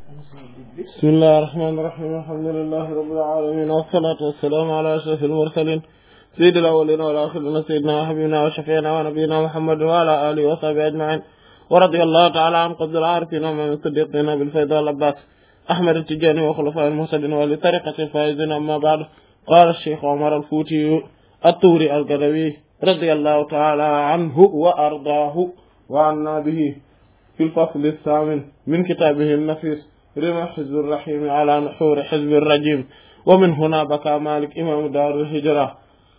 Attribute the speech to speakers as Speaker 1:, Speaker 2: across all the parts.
Speaker 1: بسم الله الرحمن الرحيم الحمد لله رب العالمين والصلاة والسلام على أشرف المرسلين سيد الأولين والآخرين سيدنا وحبيبنا وشفيعنا ونبينا محمد وعلى آله وصحبه أجمعين ورضي الله تعالى عن قبض العارفين ومن الصديقين بالفيض والعباس أحمد التجاني وخلفاء المهتدين ولطريقة الفائزين. أما بعد، قال الشيخ عمر الفوتي الطوري القدوي رضي الله تعالى عنه وأرضاه وعنا به في الفصل الثامن من كتابه النفيس رمى حزب الرحيم على نحور حزب الرجيم. ومن هنا بكى مالك إمام دار الهجرة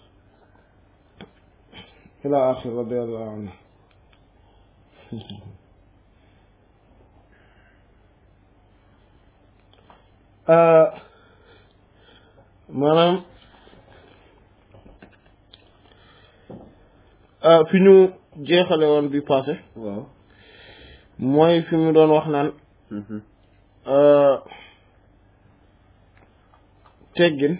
Speaker 1: إلى آخر رضي الله عنه. maanaam fi ñu jeexale woon bi passé
Speaker 2: waaw
Speaker 1: mooy fi mu doon wax naan teggin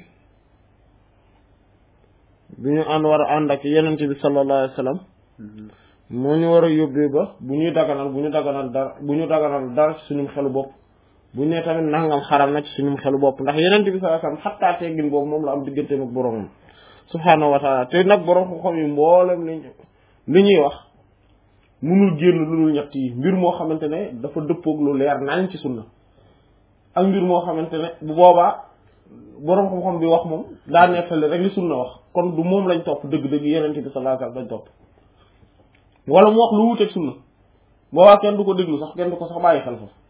Speaker 1: bi ñu war a ànd ak yenente bi sallallahu alayhi wa sallam moo ñu war a yóbbee ba bu ñu daganal dara ci suñu xelu bopp, bu ñu nee tamit nangam xaram na ci suñu xelu bopp, ndax yenente bi sallallahu alayhi wa sallam xattaa teggin boobu moom la am digganteem ak boroomam subhaanahu wa taala. te nag boroom xam-xam yi mboolem li ñuy wax mënul génn lu dul ñett yi: mbir moo xamante ne dafa dëppoog lu leer nañ ci sunna, ak mbir moo xamante ne bu boobaa boroom xam-xam bi wax moom daa nettali rek li sunna wax, kon du moom lañ topp dëgg-dëgg yenente bi sallallahu alayhi wa sallam lañ topp, wala mu wax lu wuteeg sunna, boobaa kenn du ko déglu sax, kenn du ko sax bàyyi xel foofu.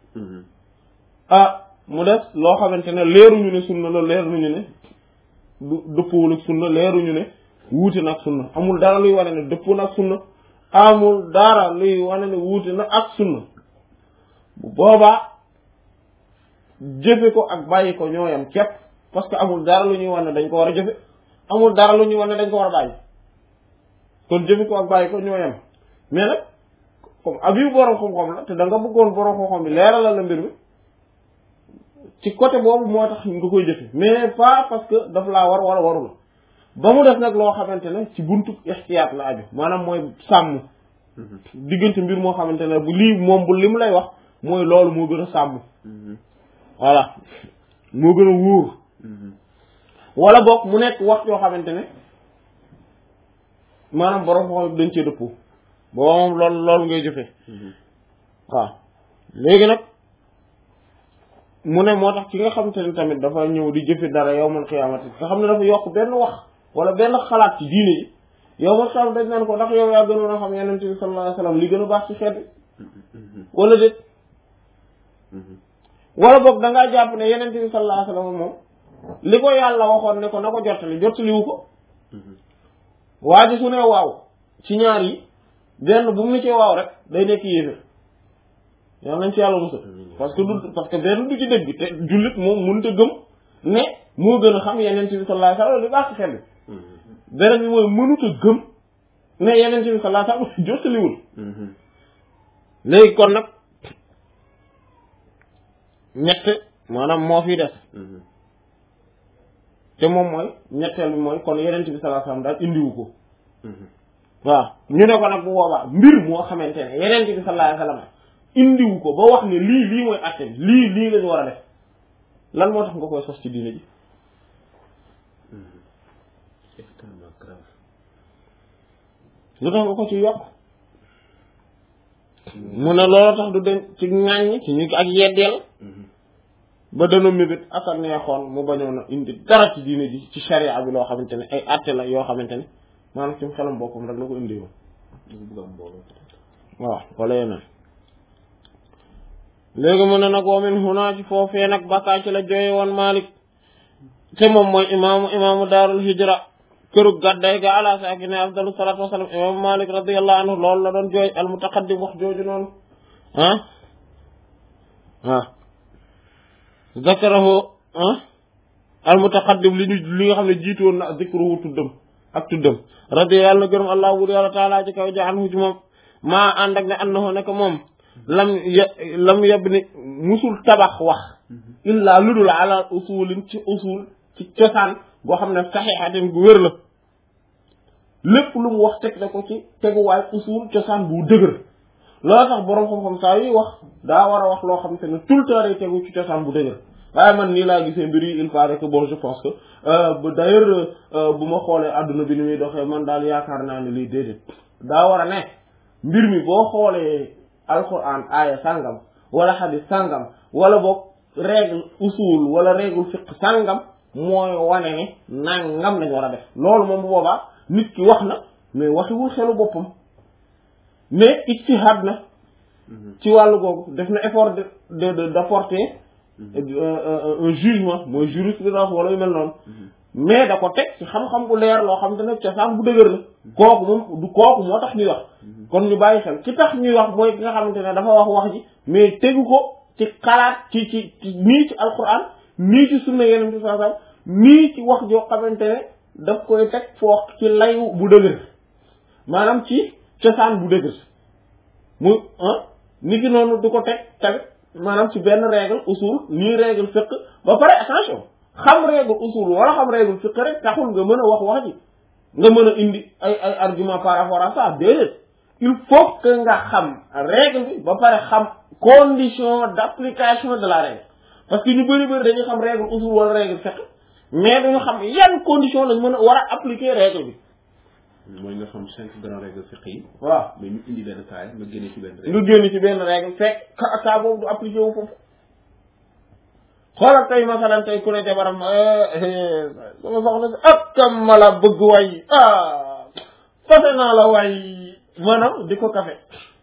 Speaker 1: mu des loo xamante ne leeruñu ne sunna la, leeruñu ne du dëppoowul ak sunna, leeruñu ne wuute na ak sunna, amul dara luy wane ne dëppoo na ak sunna, amul dara luy wane ne wuute na ak sunna, bu boobaa jëfe ko ak bàyyi ko ñooyam képp, parce que amul dara lu ñuy wane ne dañ ko war a jëfe, amul dara lu ñuy wane ne dañ ko war a bàyyi, kon jëfe ko ak bàyyi ko ñooyam. mais nag comme abi borom xam-xam la te da nga bëggoon borom xam-xam bi leeralal la mbir mi ci côté boobu moo tax nga koy jëfe, mais pas parce que daf laa war wala warul. ba mu def nag loo xamante ne ci buntu ixtiyaat la aju, maanaam mooy sàmm diggante mbir moo xamante ne bu lii moom bu li mu lay wax mooy loolu moo gën a sàmm, voilà moo gën a wóor, wala boog mu nekk wax yoo xamante ne maanaam borom xam dañ cee dëppoo, boo moom loolu ngay jëfee. waaw léegi nag mu ne moo tax ki nga xamante ne tamit dafa ñëw di jëfe dara yawmal qiyaamati nga xam ne dafa yokk benn wax wala benn xalaat ci diine ji, yawmal qiyaamati dañ naan ko ndax yow yaa gënoon a xam yenente bi sallallahu alayhi wasallam li gën a baax ci xeet wala déet, wala boog da ngaa jàpp ne yenente bi sallallahu alayhi wasallam moom li ko yàlla waxoon ne ko na ko jottaliwu ko. waa ji su ne waaw ci ñaar yi benn bu mu ni ci waaw rek day nekk yéefér, yal nañ ci yàlla musal, parce que benn du ci dëgg, te jullit moom mënut a gëm ne moo gën a xam yeneen bi sallallahu alayhi wasallam li baax ci xel bi, beneen bi mooy mënut a gëm ne yeneen bi sallallahu alayhi wasallam jottaliwul. léegi kon nag ñett maanaam moo fi des, te moom mooy ñetteel bi mooy kon yeneen bi sallallahu alayhi wasallam daal indiwu ko. waaw ñu ne ko nag bu boobaa mbir moo xamante ne yeneen bi sallallahu alayhi wasallam indiwu ko ba wax ne lii mooy àtte bi lii lañu war a def, lan moo tax nga koy sos ci diine ji?
Speaker 2: extrêmement grave.
Speaker 1: lu tax nga ko ci yokk? mu ne loolu tax du dem ci ŋàññ ci ñu ak yeddeel ba dana mébét ak a neexoon mu bañoon a indi dara ci diine ji ci sharia bi loo xamante ne ay àtte la yoo xamante ne maanaam ci xelam boppam rek la ko indi woon. waaw wala yeneen. léegi mu ne nag wa min huna ci foofee nag bakkaa ci la jooye woon Malik, te moom mooy imaamu daarul hijra, kërug gàdday ga ala saakine afdalu salaatu wasalaam, imaamu Malik radiyallahu anhu loolu la doon jooy al mutaqaddim wax jooju noonu zakarahu al mutaqaddim li nga xam ne jiitu woon na zikruhu tuddam radiya yàlla na gërëm allah wur yàlla taala ci kaw ja anhu ci moom maa ànd ak ne annahu nekk moom lam yab ni musul tabax wax illaa ludul ala usulin ci usul ci cosaan goo xam ne saxiixatin gu wér la, lépp lu mu wax teg na ko ci teguwaay usul cosaan bu dëgër, loolu tax boroom xam-xam saa yuy wax daa war a wax loo xam te ne tout le temps day tegu ci cosaan bu dëgër waaye man nii laa gisee mbir yi il paraît que bon je pense que d'ailleurs bu ma xoolee adduna bi ni muy doxee man daal yaakaar naa ne lii déedéet daa war a ne mbir mi boo xoolee alquran aaya sàngam wala xadis sàngam wala boog règle usul wala règle fiqh sàngam mooy wane ne nangam lañ war a def loolu moom bu boobaa nit ki wax na mais waxiwul xelu boppam mais ijtihad na ci wàllu googu def na effort d'apporter un jugement mooy jurisprudence wala yu mel noonu mais da ko teg ci xam-xam bu leer loo xam te ne cosaan bu dëgër la kooku moom du kooku moo tax ñuy wax kon ñu bàyyi xel ci tax ñuy wax mooy ki nga xamante ne dafa wax ji mais tegu ko ci xalaat ci nii ci alquran nii ci sunna yeneen ci sallallahu nii ci wax joo xamante ne daf koy teg foo ci layu bu dëgër maanaam ci cosaan bu dëgër mu nit ki noonu du ko teg tamit maanaam ci benn règle usul nii règle fiqh ba pare attention xam règle usul wala xam règle fiqh rek taxul nga mën a wax ji nga mën a indi ay argument par rapport à ça déedéet il faut que nga xam règle bi ba pare xam condition d'application de la règle parce que ñu bëri dañuy xam règle usul wala règle fiqh mais dañu xam yan condition lañ mën a war a appliquer règle bi.
Speaker 2: mooy nga xam 5 grandes règles fiqh yi.
Speaker 1: waaw
Speaker 2: mais ñu indi benn taay nga génne ci benn règle.
Speaker 1: lu génne ci benn règle fekk ka boobu du appliqué wu foofu. xoolal tey masalan tey ku ne jabaram sama soxna si ak kam ma la bëgg way fase naa la way maanaam di ko kafe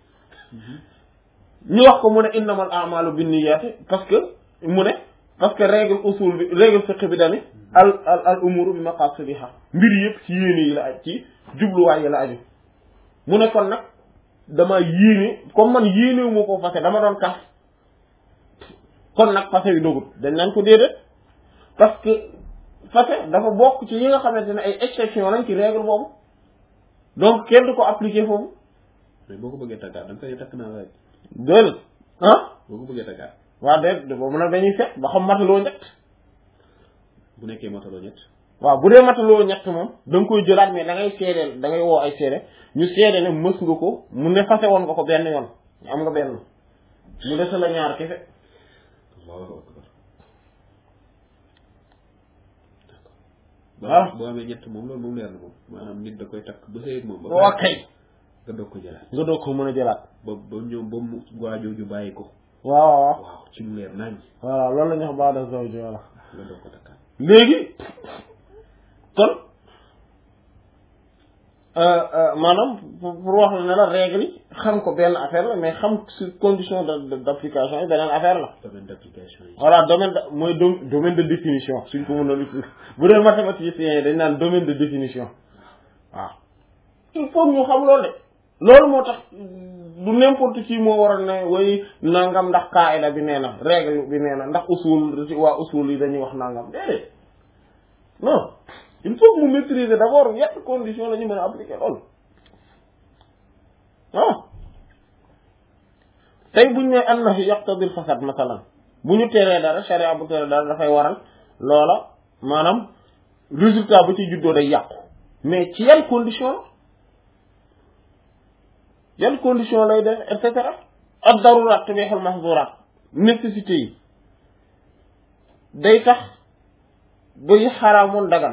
Speaker 1: ñu wax ko mu ne innamal a'malu binniyati parce que règle usul bi règle fiqh bi dani al umuru bi maqasidiha mbir yëpp ci yéene yi la aj ci jubluwaay yi la aju mu ne kon nag dama yéene comme man yéenewu ma koo fase dama doon kaf kon nag fase yu dogut dañ naan ko déedéet parce que fase dafa bokk ci yi nga xamante ne ay exception lañ ci règle boobu donc kenn du ko appliquer foofu
Speaker 2: mais boo ko bëggee taggaat da nga koy takk naa rek
Speaker 1: déedéet
Speaker 2: boo ko bëggee taggaat
Speaker 1: waaw déet boobu nag dañuy seet ba xam mataloo ñett
Speaker 2: bu nekkee mataloo ñett
Speaker 1: waaw bu dee mataloo ñett moom da nga koy jëlaat mais da ngay seedeel da ngay woo ay seede ñu seede ne mës nga ko mu ne fase woon nga ko benn yoon am nga benn mu des la ñaar kese
Speaker 2: Allahu akbar
Speaker 1: waaw
Speaker 2: boo amee ñett moom loolu moom leer na moom maanaam nit da koy takk ba sëy ak moom ba
Speaker 1: waa kay
Speaker 2: nga doog ko jëlaat
Speaker 1: nga doog ko mën a jëlaat
Speaker 2: ba ñoom ba mu waajooju bàyyi ko
Speaker 1: waaw
Speaker 2: ci lu leer nañ
Speaker 1: voilà loolu la ñu wax ba'da zawj voilà
Speaker 2: nga doog ko takkaat
Speaker 1: léegi kon maanaam pour wax la ne la règle yi xam ko benn affaire la mais xam si condition d'application yi beneen affaire la
Speaker 2: domaine d'application yi
Speaker 1: voilà mooy domaine de définition suñ ko mën a bu dee mathématiciens yi dañ naan domaine de définition waaw il faut ñu xam loolu de loolu moo tax du n'importe qui moo waroon ne way nangam ndax qaida bi nee na règle bi nee na ndax waa usul yi dañuy wax nangam déedéet non il faut que mu maîtriser d'abord yan condition la ñu mën a appliquer loolu waaw tey buñ ne annahu yaqtadil fasad masalan bu ñu teree dara sharia bu teree dara dafay waral loola maanaam résultat ba ci juddoo day yàqu mais ci yan condition lay def et cetera ad darurat tubihul mahdurat nécessité yi day tax bay xaraamoon dagan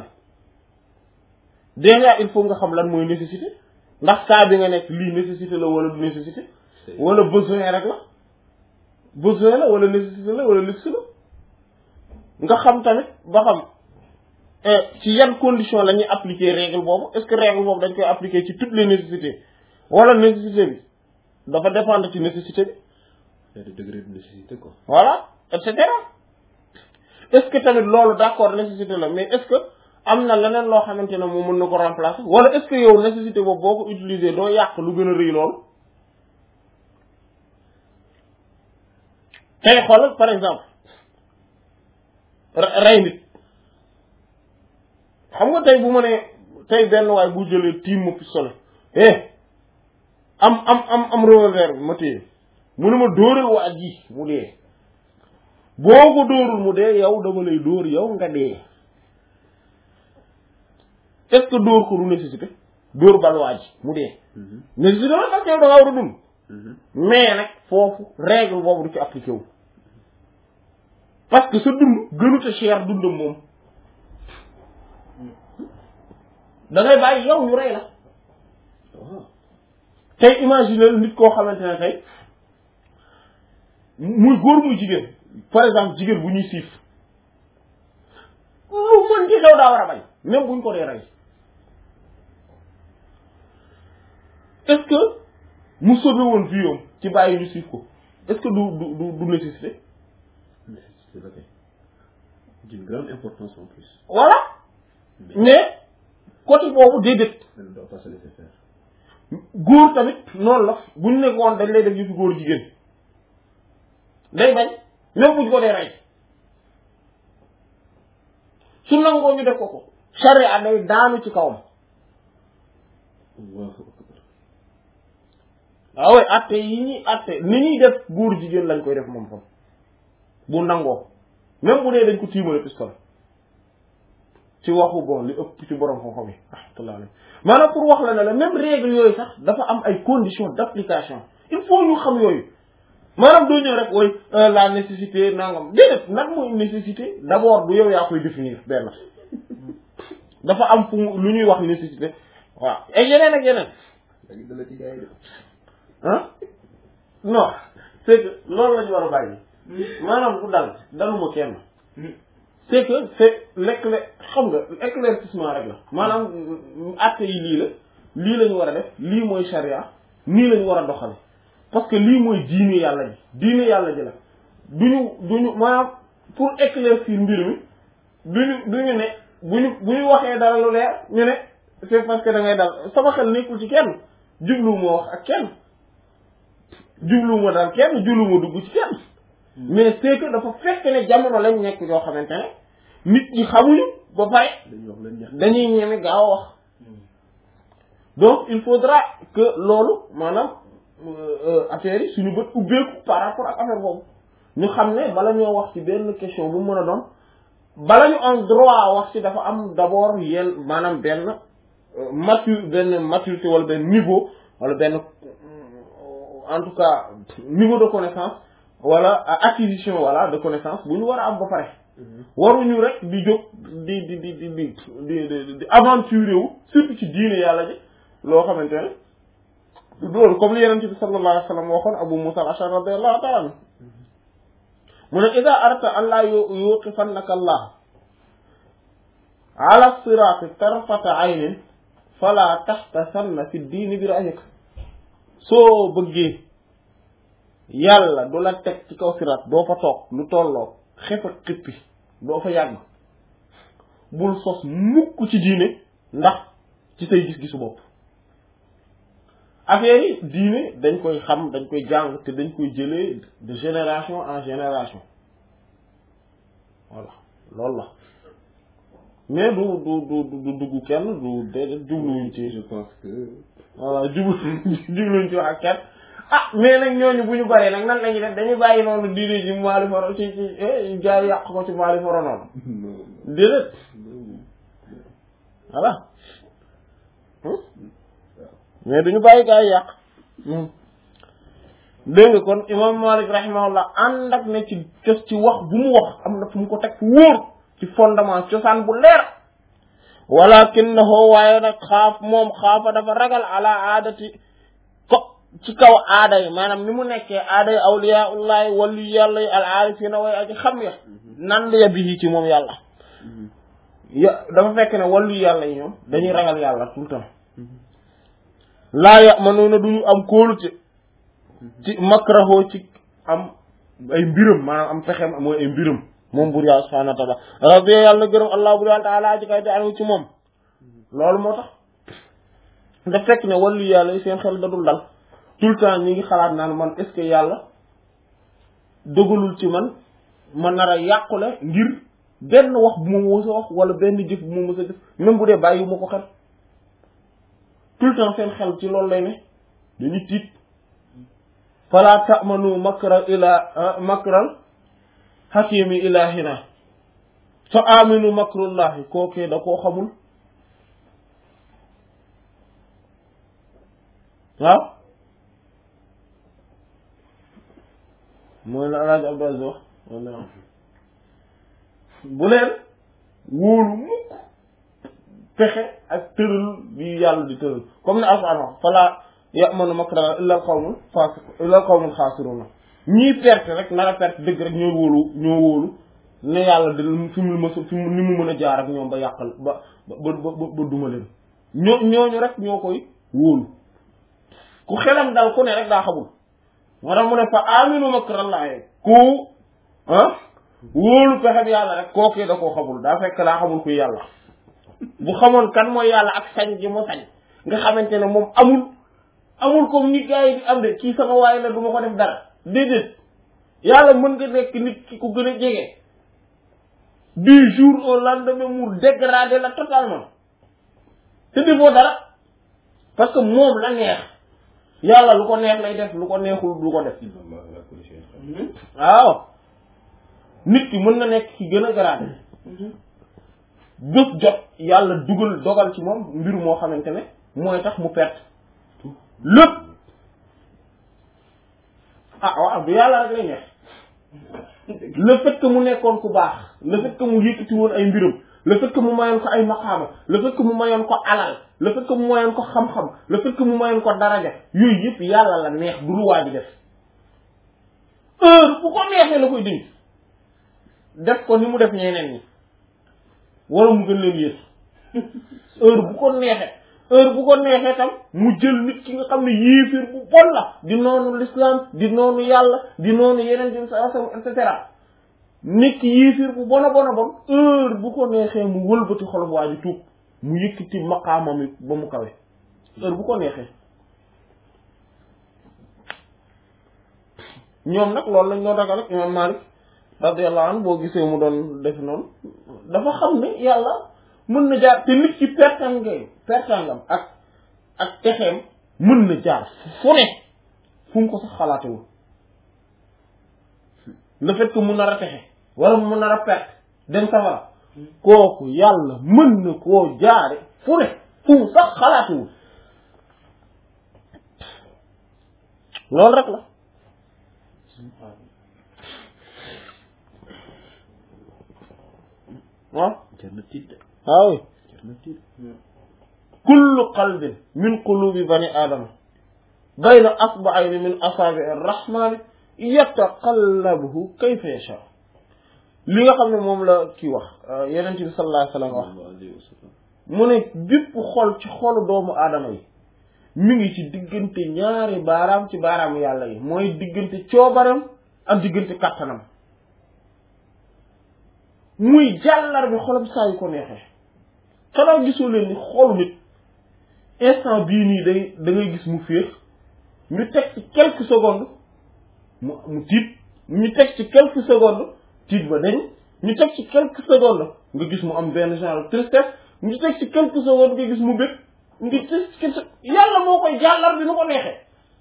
Speaker 1: déjà il faut nga xam lan mooy nécessité ndax saa bi nga nekk lii nécessité la wala du nécessité wala besoin rek la besoin la wala nécessité la wala luxe la nga xam tamit ba xam ci yan condition la ñuy appliquer règle boobu est-ce que règle boobu dañ koy appliquer ci toutes les nécessités wala nécessité bi dafa dépendre ci nécessité bi
Speaker 2: c'est le degré de nécessité quoi
Speaker 1: voilà et cetera est-ce que tamit loolu d'accord nécessité la mais est-ce que am na leneen loo xamante ne moom mën na ko remplacer wala est-ce que yow nécessité boobu boo ko utiliser doo yàq lu gën a rëy loolu tey xoolal par exemple rey nit xam nga tey bu ma nee tey benn waay bu jëlee tiim ma pistolet am revolver bi ma téye mu ne ma dóoral waa ji mu dee boo ko dóorul mu dee yow dama lay dóor yow nga dee est-ce que dóor ko du nécessité dóor bal waa ji mu dee nécessité la parce que yow da nga war a dund mais nag foofu règle boobu du ci appliqué wu parce que sa dund gënut a cher dundam moom da ngay bàyyi yow ñu rey la tey imaginer nit koo xamante ne tey muy góor muy jigéen par exemple jigéen bu ñuy siif lu mën ci xew daa war a bañ même buñ ko dee rey est-ce que mu sauvé woon vie am ci bàyyi ñu siif ko est-ce que du nécessité
Speaker 2: c'est vrai d'une grande importance en plus
Speaker 1: voilà mais côté boobu déedéet
Speaker 2: elle ne doit pas se laisser faire
Speaker 1: góor tamit noonu la buñ nekkoon dañ lay def yu fi góor jigéen day bañ même buñ ko dee rey su nangoo ñu def ko charia day daanu ci kawam waaw atte yi ñuy atte ni ñuy def góor jigéen lañ koy def moom fam bu nangoo même bu dee dañ ko tiimale pistolet ci waxu bon li ëpp ci borom xam-xam yi rahmatullah alayhi maanaam pour wax la ne la même règle yooyu sax dafa am ay conditions d'application il faut ñu xam yooyu maanaam doo ñëw rek ooy la nécessité nangam déedéet nag mooy nécessité d'abord du yow yaa koy définir benn dafa am fu lu ñuy wax nécessité waaw ak yeneen ak yeneen ah non c'est que loolu la ñu war a bàyyi maanaam ku dal daluma kenn c'est que c'est xam nga éclaircissement rek la maanaam acte yi lii la ñu war a def lii mooy charia nii la ñu war a doxale parce que lii mooy diine yàlla ji la duñu maanaam pour éclaircir mbir mi duñu ne bu ñu waxee dara lu leer ñu ne c'est parce que da ngay dal sama xel nekkul ci kenn jubluwuma wax ak kenn jubluwuma daal kenn jubluwuma dugg ci kenn mais c'est que dafa fekk ne jamono lañ nekk yoo xamante ne nit ñi xamuñu ba pare dañuy ñeme gaaw a wax donc il faudra que loolu maanaam affaire yi suñu bët ubbeeku par rapport ak affaire boobu ñu xam ne bala ñoo wax ci benn question bu mën a doon bala ñu am droit wax ci dafa am d'abord yenn maanaam benn maturité wala benn niveau wala benn en tout cas niveau de connaissance wala acquisition voilà de connaissance bu ñu war a am ba pare waruñu rek di jóg di aventurer wu surtout ci diine yàlla ji loo xamante ne loolu comme li Yonent bi sallallahu alayhi wa sallam waxoon Abu Musa al-Ash'ari radiyallahu ta'ala anhu mu ne ida arata an laa yuqifannaka Allah ala sirati tarfata aynin fala tahtasanna fi diini bi ra'yik soo bëggee yàlla du la teg ci kaw sirat doo fa toog lu tolloo xef ak xippi doo fa yàgg bul sos mukk ci diine ndax ci say gis-gisu bopp affaire yi diine dañ koy xam dañ koy jàng te dañ koy jëlee de génération en génération voilà loolu la mais du dugg kenn du déedéet jubluwuñ ci
Speaker 2: je pense que
Speaker 1: voilà jubluwuñ ci wax ak kenn ah mais nag ñooñu bu ñu bëree nag nan la ñuy def dañuy bàyyi noonu diine ji maali foro ci jaay yàq ko ci maali foro noonu déedéet voilà mais duñu bàyyi gaa yi yàq dégg nga kon imam Malik rahimahullah ànd ak ne ci wax bu mu wax am na fu mu ko teg fu wóor ci fondement cosaan bu leer walakinahu waaye nag xaafa dafa ragal ala aadati ko ci kaw aada yi maanaam ni mu nekkee aada yi awliyaullahi wali yàlla yi al aarifina way aji xam ya nan ya bi ci moom yàlla dafa fekk ne wali yàlla yi ñoom dañuy ragal yàlla tout le temps laa ya'manuuna duñu am kóolute ci makraho ci am ay mbiram maanaam am pexem mooy ay mbiram moom bur yàlla subhaanahu wa ta'aala rabbi yàlla gërëm allah bur yàlla ta'aala ji kay di anu ci moom loolu moo tax da fekk ne wàllu yàlla yi seen xel dadul dal tout le temps ñi ngi xalaat naan man est-ce que yàlla dogalul ci man ma nar a yàqule ngir benn wax bu ma mës a wax wala benn jëf bu ma mës a jëf même bu dee bàyyi ma ko xel tout le temps seen xel ci loolu lay ne dañuy tiit fala ta'manu makral hakimi ilahina fa aminu makrullahi kookee da koo xamul waaw mooy la alaaj Abdou Aziz wax bu leen wóolu mukk pexe ak tëral bi yàlla di tëral comme ne alquran wax fala ya'manu makra illa al-qawmul fasiq illa al-qawmul khasirun ñii perte rek nar a perte dëgg rek ñoo wóolu ne yàlla da fi mu ni mu mën a jaar ak ñoom ba yàqal ba duma leen ñooñu rek ñoo koy wóolu ku xelam dal ku ne rek daa xamul moo tax mu ne fa aminu makrallahi ku wóolu pexeb yàlla rek kookee da koo xamul daa fekk daa xamul kuy yàlla bu xamoon kan mooy yàlla ak sañ gi mu sañ nga xamante ne moom amul comme nit gars yi di am de kii sama waay la du ma ko def dara déedéet yàlla mën nga nekk nit ki ku gën a jege du jour au lendemain mu dégradé la totalement te defoo dara parce que moom la neex yàlla lu ko neex lay def lu ko neexul du ko def waaw nit ki mën na nekk ki gën a gradé bés jot yàlla dogal ci moom mbir moo xamante ne mooy tax mu perte lépp waaw du yàlla rek lay neex le fait que mu nekkoon ku baax le fait que mu yëkkati woon ay mbiram le fait que mu mayoon ko ay maqaama le fait que mu mayoon ko alal le fait que mu mayoon ko xam-xam le fait que mu mayoon ko daraja yooyu yëpp yàlla la neex du lu waa ji def heure bu ko neexee la koy dindi def ko ni mu def ñeneen ñi wala mu gën leen yées heure bu ko neexee tam mu jël nit ki nga xam ne yéefir bu bon la di noonu l'islam di noonu yàlla di noonu yeneen di sa et cetera nit ki yéefir bu bon heure bu ko neexee mu wëlbati xol bu waa ji tuub mu yëkkati maqaamam it ba mu kawe heure bu ko neexee ñoom nag loolu lañ doon ragal ak imam Malik radiyallahu anhu boo gisee mu doon def noonu dafa xam ne yàlla mën na jaar te nit ci pertangam ak texeem mën na jaar fu ne fu mu ko sax xalaatewul le fait que mu nar a texe wala mu nar a perte dem safara kooku yàlla mën na koo jaare fu ne fu mu sax xalaatewul loolu rek la waaw waaw kullu qalbin min qulubi bani aadama bayna asba'ayni min asaabi'i ar-rahmaani yataqallabuhu kayfa yashaa li nga xam ne moom la kii wax Yonent bi sallallahu alayhi wa sallam wax mu ne bépp xol ci xolu doomu aadama yi mi ngi ci diggante ñaari baaraam ci baaraamu yàlla yi mooy diggante coobaram ak diggante kattanam muy jàllar bi xolam saa yu ko neexee xanaa gisoo leen ni xolu nit instant bii nii da ngay gis mu féex ñu teg ci quelques secondes mu tiit ñu teg ci quelques secondes tiit ba dañ ñu teg ci quelques secondes nga gis mu am benn genre tristesse ñu teg ci quelques secondes nga gis mu bëgg ngi yàlla moo koy jàllar bi nu ko neexee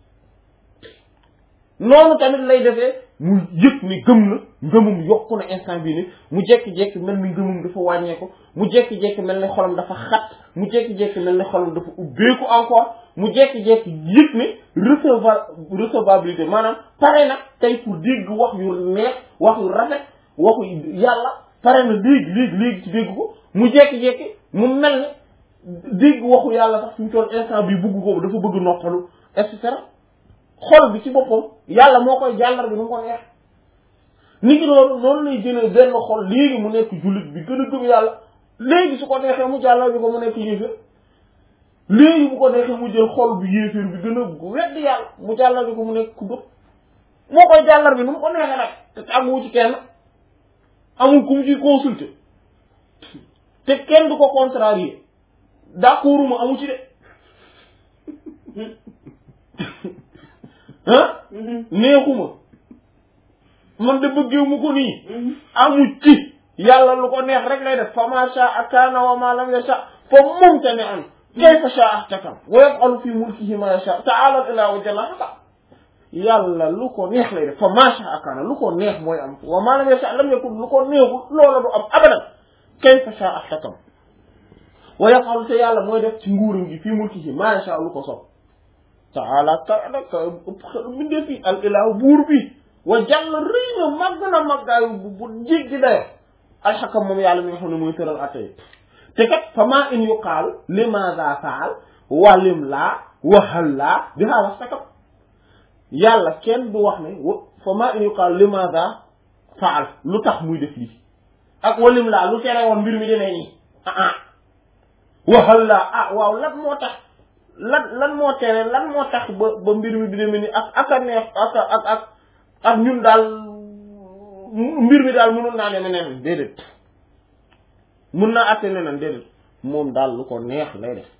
Speaker 1: noonu tamit lay defee mu yëg ni gëm na ngëmum yokku na instant bii ni mu jekki-jekki mel ni ngëmum dafa wàññeeku mu jekki-jekki mel ni xolam dafa xat mu jekki-jekki mel ni xolam dafa ubbeeku encore mu jekki-jekki yëg ne recevabilité maanaam pare na tey pour dégg wax yu neex wax yu rafet waxu yàlla pare na léegi ci dégg ko mu jekki-jekki mu mel ne dégg waxu yàlla sax fi mu toll instant bi bugg ko dafa bëgg noppalu et cetera xol bi ci boppam yàlla moo koy jàllar bi nu mu ko neex nit ki noonu lay jëlee benn xol léegi mu nekk jullit bi gën a gëm yàlla léegi su ko neexee mu jàllar bi ko mu nekk yéeféer léegi bu ko neexee mu jël xol bi yéeféer bi gën a wedd yàlla mu jàllar bi ko mu nekk ku gëm moo koy jàllar bi nu mu ko neexee nag te tàgguwu ci kenn amul ku mu ciy consulter te kenn du ko contrarier d'accorduma amu ci de neexuma man de bëggeewu mu ko nii amu ci yàlla lu ko neex rek lay def fa ma sha'a kaana wa ma lam yasha fa mumtani'un kayfa sha'a ihtakam wa yaf'alu fi mulkihi ma yasha ta'ala ilahu jalla yàlla lu ko neex lay def fa ma sha'a kaana lu ko neex mooy am wa ma lam yasha lam yakun lu ko neexul loola du am abadan kayfa sha'a ihtakam wa yaf'alu te yàlla mooy def ci nguuram gi fi mulkihi ma yasha lu ko sopp ta'ala ka ëpp xelu mbindee fi al ilahu buur bi wa jàll rëy na màgg na màggaayu bu jéggi dayo alxakam moom yàlla mi nga xam ne mooy tëral atte yi te kat fa maa in yuqaalu limaza faal walim laa waxal laa bi xaa wax sakam yàlla kenn du wax ne fa maa in yuqaalu limaza faal lu tax muy def lii ak walim laa lu tere woon mbir mi demee nii waxal laa waaw lan moo tax lan moo tere lan moo tax ba mbir mi di demee nii ak a neex ak ñun daal mbir mi daal mënul naa deme neneen déedéet mën naa atte neneen déedéet moom daal lu ko neex lay def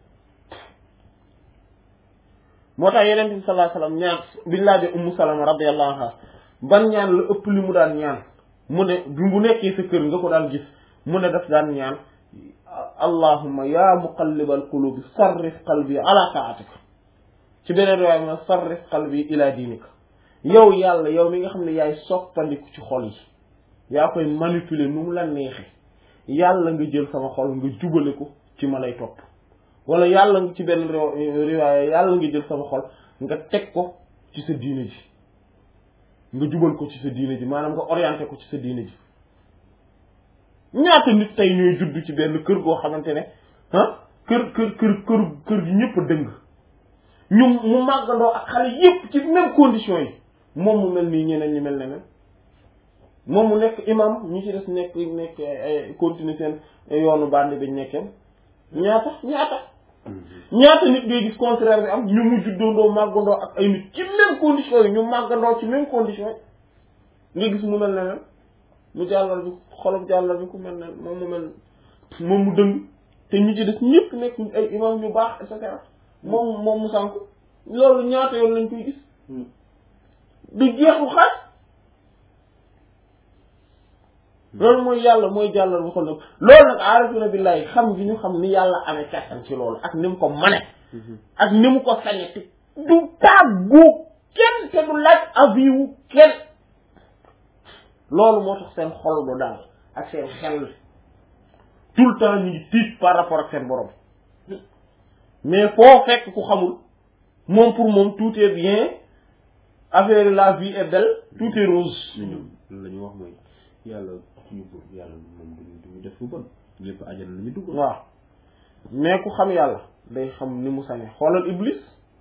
Speaker 1: moo tax yeneen bi sallallahu alayhi wasallam ñaan biñu laajee ummu salama radiyallahu anha ban ñaan la ëpp li mu daan ñaan mu ne bi mu nekkee sa kër nga ko daan gis mu ne daf daan ñaan allahumma ya muqallibal qulubi sarrif qalbi ala ta'atika ci beneen riwaaya ma sarrif qalbi ila diinika yow yàlla yow mi nga xam ne yaay soppandiku ci xol yi yaa koy manipuler nu mu la neexe yàlla nga jël sama xol nga jubale ko ci ma lay topp wala yàlla nga ci benn riwaaya yàlla nga jël sama xol nga teg ko ci sa diine ji nga jubal ko ci sa diine ji maanaam nga orienté ko ci sa diine ji ñaata nit tey ñooy judd ci benn kër goo xamante ne kër gi ñëpp dëng ñu mu màggandoo ak xale yëpp ci même condition yi moom mu mel nii ñeneen ñi mel neneen moom mu nekk imam ñi ci des nekk continuer seen yoonu bandi bañ nekkee ñaata nit ngay gis contraire bi am ñu mu juddoondoo màggandoo ak ay nit ci même condition yi ñu màggandoo ci même condition yi nga gis mu mel neneen mu jàllal bi xolom jàllal bi ku mel ne moom mu dëng te ñi ci des ñëpp nekk ay imam ñu baax et cetera moom mu sànku loolu ñaata yoon lañ koy gis du jeexu xaaj loolu mooy yàlla mooy jàllal bu xol nag loolu nag aarifuna billahi xam gi ñu xam ni yàlla amee kattan ci loolu ak ni mu ko mane ak ni mu ko sañe te du tàggu kenn te du laaj avis wu kenn loolu moo tax seen xol du daal ak seen xel tout le temps ñu ngi tiit par rapport ak seen borom mais foo fekk ku xamul moom pour moom tout est bien affaire la vie est belle tout est rose.
Speaker 2: ñoom la ñu wax mooy yàlla suñu buur yàlla moom duñu def lu bon ñëpp àjjana la ñu dugg.
Speaker 1: waaw mais ku xam yàlla day xam ni mu sañe xoolal iblis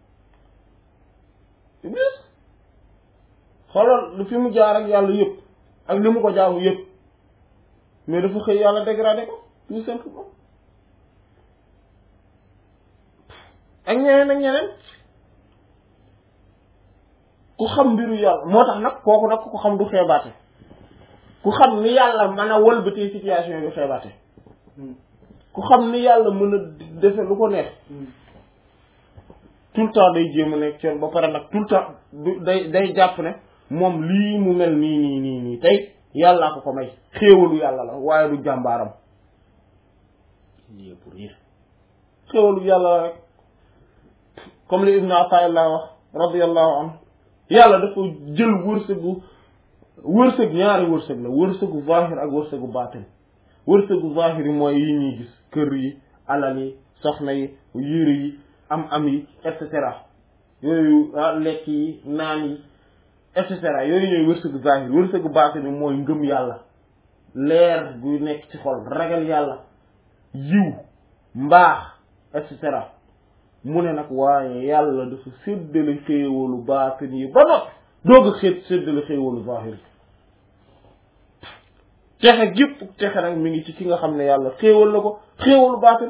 Speaker 1: xoolal lu fi mu jaar ak yàlla yëpp ak ni mu ko jaamu yëpp mais dafa xëy yàlla dégradé ko tout simplement ak ñeneen ku xam mbiru yàlla moo tax nag kooku nag ku xam du xeebaate ku xam ni yàlla mën a wëlbatee situation bi xeebaate ku xam ni yàlla mën a defe lu ko neex tout le temps day jéem a nekk ci ba pare nag tout le temps day jàpp ne moom lii mu mel nii tey yàllaa ko may xéewalu yàlla la waaye du jàmbaaram
Speaker 2: nii pour rien
Speaker 1: xéewalu yàlla la rek comme li Ibn Ata'illah wax radiyallahu anhu yàlla dafa jël wërsëg ñaari wërsëg la wërsëgu zahir ak wërsëgu baatin wërsëgu zahir yi mooy yi ñuy gis kër yi alal yi soxna yi yére yi am yi et cetera yooyu lekk yi naan yi et cetera yooyu ñooy wërsëgu zahir wërsëgu baatin yi mooy ngëm yàlla leer gu nekk ci xol ragal yàlla yiw mbaax et cetera mu ne nag waaye yàlla dafa séddale xéewalu baatin yi ba noppi doog a séddale xéewalu zahir texe gépp texe nag mi ngi ci ki nga xam ne yàlla xéewal la ko xéewalu baatin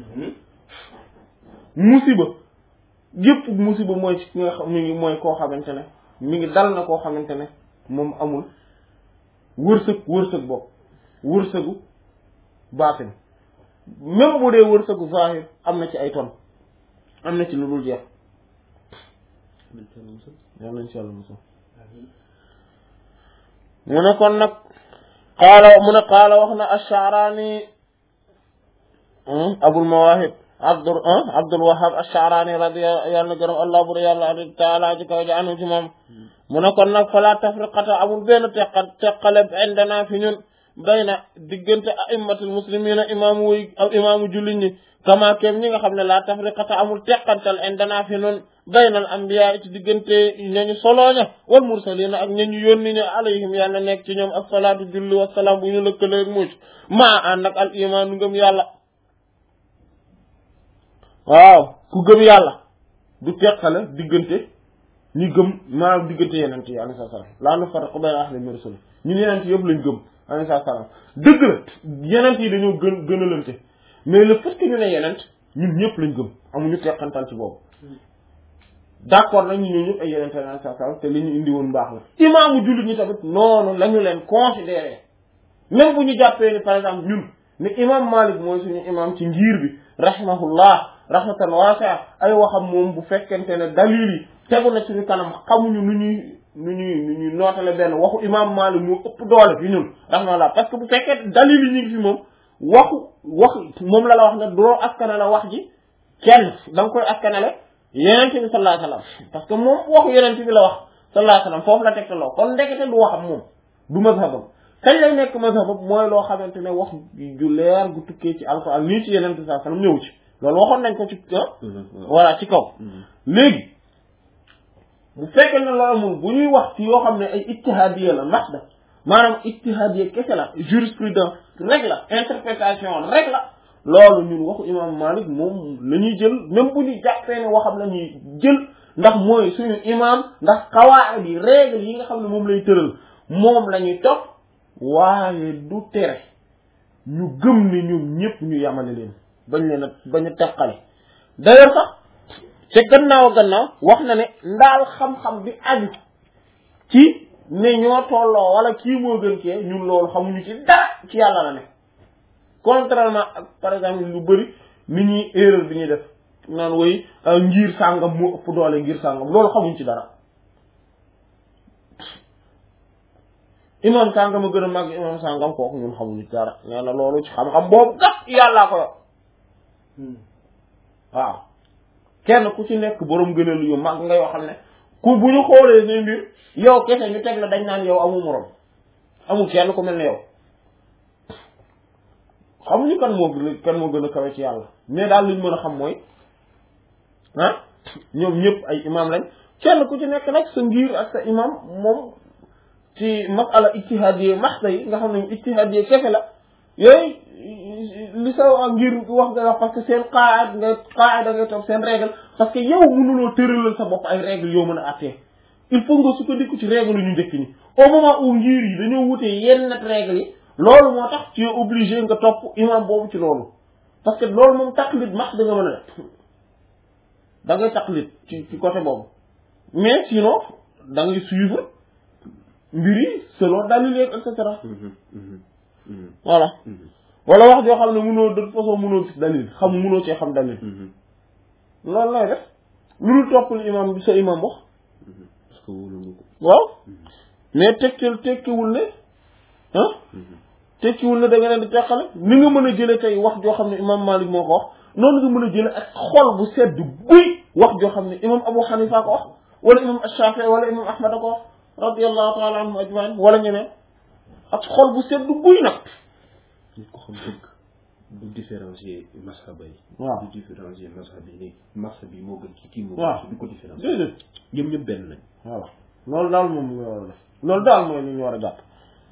Speaker 1: musiba gépp musiba mooy ci ki nga xam mi ngi mooy koo xamante ne mi ngi dal na koo xamante ne moom amul wërsëg bopp wërsëgu baatin même bu dee wërsëgu zahir am na ci ay ton am na ci lu dul jeex yal nañ ci yàlla musal mu ne kon nag qaala wax na ash-Sha'rani Abul Mawahib Abdul Wahhab ash-Sha'rani yàlla na gërëm Allah bur yàlla taala ji kaw ji anu ci moom mu ne kon nag fala tafriqata amul benn teqale indana fi ñun bayna diggante a'immatul muslimina imaamu jullit ñi kama kem ñi nga xam ne la tafriqata amul teqantal indana fi ñun baynal anbiya ci diggante ñañu solooña wal mursalina ak ñañu yónni ña alayhim yàlla nekk ci ñoom assalaatu julli wassalaam bu ñu lëkkaleeg mucc maa ànd ak al imaanu ngëm yàlla waaw ku gëm yàlla du teqale diggante ñi gëm maanaam diggante yeneen yi alayhi salaam laa nufarriqu bayna ahadin min rusuli ñun yeneen yëpp lañ gëm alayhi salaam dëgg la yeneen yi dañoo gën a lënte mais le fait que ñu ne yeneen ñun ñëpp lañ gëm amuñu teqantal ci boobu d'accord nañ ñu ñëpp ay yeneen alayhi salaam te li ñu indi woon baax la imaamu jullit ñi tamit noonu la ñu leen considéré même bu ñu jàppee ni par exemple ñun ne imam Malik mooy suñu imam ci ngir bi rahimahullah rahmatan wasi'a ay waxam moom bu fekkente ne dalil yi tegu na suñu kanam xamuñu nu ñuy nootale benn waxu imam Malik moo ëpp doole fi ñun rahimahullah parce que bu fekkee dalil yi ñu ngi fi moom wax moom la wax ne doo askane la wax ji kenn da nga koy askanale yenente bi sallallahu alayhi wasallam parce que moom waxu yenente bi la wax sallallahu alayhi wasallam foofu la tegtaloo kon ndekete du waxam moom du mazhabam kañ lay nekk mazhabam mooy loo xamante ne wax ju leer gu tukkee ci alquran lii ci yenente bi sallallahu alayhi wasallam ñëw ci loolu waxoon nañ ko ci voilà ci kaw léegi bu fekkee ne loolu amul bu ñuy wax ci yoo xam ne ay ijtihadiyya la mahda maanaam ijtihadiyya kese la jurisprudence rek la interprétation rek la loolu ñun waxu imam Malik moom la ñuy jël même bu ñu jàppee ne waxam la ñuy jël ndax mooy suñu imam ndax qawaid yi règle yi nga xam ne moom lay tëral moom la ñuy topp waaye du tere ñu gëm ne ñoom ñëpp ñu yamale leen bañ a teqale d'ailleurs sax ca gannaaw wax na ne ndaal xam-xam bi aju ci ne ñoo tolloo wala kii moo gën kee ñun loolu xamuñu ci dara ci yàlla la ne contrairement ak par exemple lu bari nit ñi erreur bi ñuy def naan woy ngir sàngam moo ëpp doole ngir sàngam loolu xamuñ ci dara imam sàngam a gën a màgg imam sàngam kooku ñun xamuñu ci dara nee na loolu ci xam-xam boobu gat yàllaa ko yor waaw kenn ku ci nekk boroom gënal yu mag nga yoo xam ne ku bu ñu xoolee ne mbir yow kese ñu teg la dañ naan yow amul moroom amul kenn ku mel ne yow xamuñu kan moo gën a kawe ci yàlla mais daal liñ mën a xam mooy ñoom ñëpp ay imam lañ kenn ku ci nekk nag sa ngir ak sa imam moom ci masala ijtihadiyya maxta yi nga xam ne ijtihadiyya kese la yooyu li sa ngir wax nga wax parce que seen qaida ngay toog seen règle parce que yow mënuloo tëralal sa bopp ay règle yoo mën a attee il faut nga sukkandiku ci règle ñu njëkk ñi au moment où ngir yi dañoo wutee yenn règle yi loolu moo tax tu es obligé nga topp imam boobu ci loolu parce que loolu moom taqlid max da nga mën a def da ngay taqlid ci côté boobu mais sinon da ngay suivre mbir yi selon dalil et cetera voilà wala wax joo xam ne mënoo de toute façon mënoo gis dalil mënoo cee xam dalil loolu lay def lu dul topp li imam bi sa imam wax
Speaker 2: parce que wóolu nga ko
Speaker 1: waaw mais tekkiwul ne tekkiwul ne da nga leen di teqale ni nga mën a jële tey wax joo xam ne imam Malik moo ko wax noonu nga mën a jële ak xol bu sedd guy wax joo xam ne imam Abu Hanifa ko wax wala imam Shafi'i wala imam Ahmad ko wax radiyallahu ta'ala anhum ajma'in wala ñeneen ak xol bu sedd guy nag
Speaker 2: nit ko xam dëgg du différencier masaba yi
Speaker 1: waaw
Speaker 2: du différencier masaba yi léegi masaba bi moo gën ci kii moo
Speaker 1: waaw
Speaker 2: gën du ko différencier
Speaker 1: déedéet
Speaker 2: ñoom ñëpp benn lañ
Speaker 1: voilà loolu daal moom nga war a def loolu daal mooy li ñu war a jàpp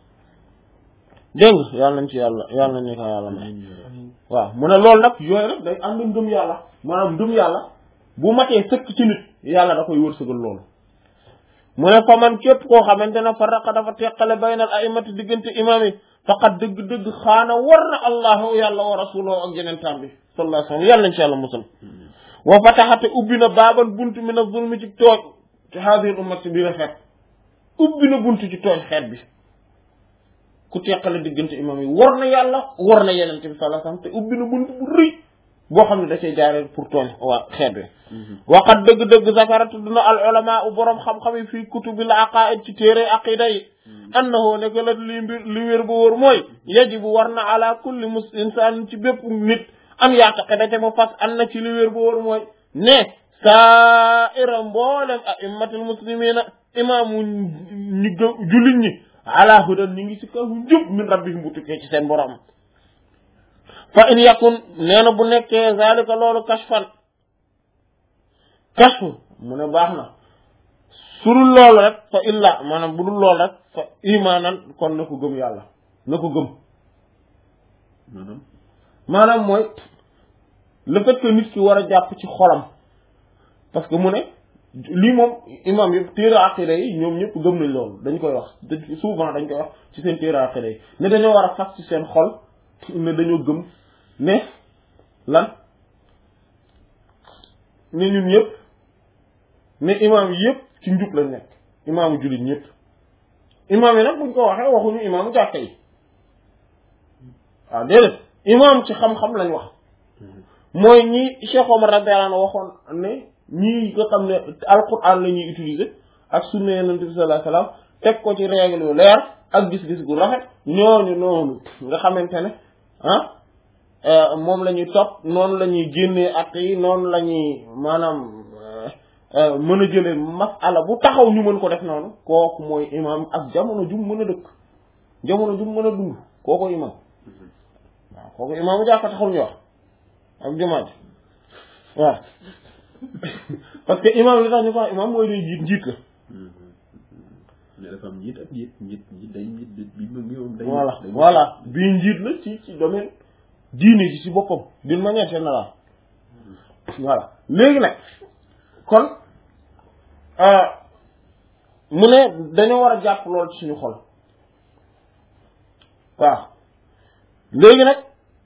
Speaker 1: dégg nga yàlla nañ ci yàlla nañ ko yàlla may waaw mu ne loolu nag yooyu nag day ànd ngëm yàlla maanaam ngëm yàlla bu matee sëkk ci nit yàlla da koy wërsëgal loolu mu ne fa man képp koo xamante ne farraqa dafa teqale baynal a'immati diggante imam yi faqat dëgg-dëgg xaana war na allahu yàlla wa rasuluhu ak yenentaan bi sallallahu alayhi wasallam yàlla nañ ci yàlla musal wa fataxate ubbi na baaban buntu min az-zulmi ci tooñ ci haadihi ummati bi rafet ubbi na buntu ci tooñ xeet bi ku teqale diggante imam yi war na yàlla war na yenente bi sallallahu alayhi wasallam te ubbi na buntu bu rëy boo xam ne da cee jaaree pour tooñ waa xeet bi waqat dëgg-dëgg zakaratu duna al ulama u boroom xam-xam yi fii kutubil aqaid ci téere aqida yi annahu nekk la li wér ba wóor mooy yajibu war na ala kulli insaan ci bépp nit am yaataqida te mu fas an na ci li wér ba wóor mooy ne sa'ira mboolem a'immatul muslimina imaamu ñi jullit ñi ala hudan ñi ngi ci kaw njub min rabbihim bu tukkee ci seen borom fa in yakun nee na bu nekkee zalika loolu kashfu mu ne baax na su dul loolu rek fa illa maanaam bu dul loolu rek fa imaanan kon na ko gëm yàlla na ko gëm maanaam mooy le fait que nit ki war a jàpp ci xolam parce que mu ne lii moom imam yëpp téere aqida yi ñoom ñëpp gëm nañ loolu dañ koy wax souvent dañ koy wax ci seen téere aqida yi ne dañoo war a fas ci seen xol ne dañoo gëm ne lan ne ñun ñëpp ne imam yi yëpp ci njub lañ nekk imaamu jullit ñëpp imam yi nag buñ ko waxee waxuñu imaamu jàkka yi waaw déedéet imam ci xam-xam lañ wax mooy ñi Cheikh Omar radiyallahu anhu waxoon ne ñii nga xam ne alquran la ñuy utiliser ak sunna Yonent bi sallallahu alayhi wasallam teg ko ci règle yu leer ak gis-gis gu rafet ñooñu noonu nga xamante ne moom la ñuy topp noonu la ñuy génnee ak yi noonu la ñuy maanaam mën a jëlee masala bu taxaw ñu mën ko def noonu kooku mooy imam ak jamono jum mën a dëkk jamono jum mën a dund kooku imam waaw kooku imaamu jàkka taxul ñu wax ak jumaa ji waaw parce que imam li tax ñu ko wax imam mooy day njiit la
Speaker 2: mais dafa am njiit ak njiit day njiit bi moom day
Speaker 1: voilà bii njiit la ci domaine diine ji ci boppam d'une manière générale voilà léegi nag kon mu ne dañoo war a jàpp lool ci suñu xol waaw léegi nag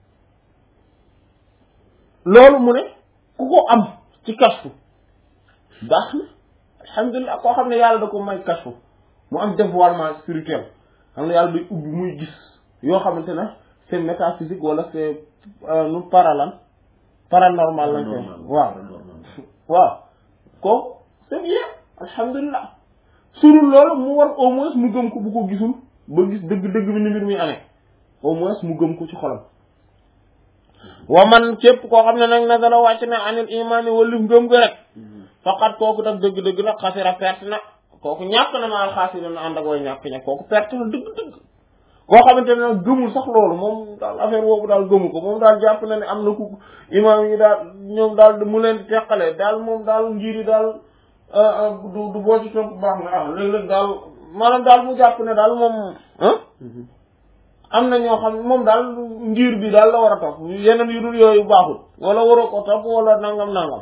Speaker 1: loolu mu ne ku ko am ci kashfu baax na alhamdulilah koo xam ne yàlla da ko may kashfu mu am dévoilement spirituel xam ne yàlla day ubbi muy gis yoo xamante ne c'est métaphysique wala c'est nu paranormal lañ ko waaw ko c'est bien alhamdulilah surul loolu mu war au moins mu gëm ko bu ko gisul ba gis dëgg-dëgg bi ni mbir muy amee au moins mu gëm ko ci xolam wa man képp koo xam ne nag nazala wàcc na anil imaani wala ngëm ga rek faqat kooku nag dëgg-dëgg nag xasira perte na kooku ñàkk na ma alxaasira na ànd ak way ñàkk ña kooku perte na dëgg-dëgg koo xamante ne nag gëmul sax loolu moom daal affaire boobu daal gëmu ko moom daal jàpp na ne am na ku imaam yi daal ñoom daal mu leen teqale daal moom daal ngir yi daal du boo ci topp baax na léeg-léeg daal maanaam daal mu jàpp ne daal moom am na ñoo xam moom daal ngir bi daal la war a topp yeneen yu dul yooyu baaxul wala waroo ko topp wala nangam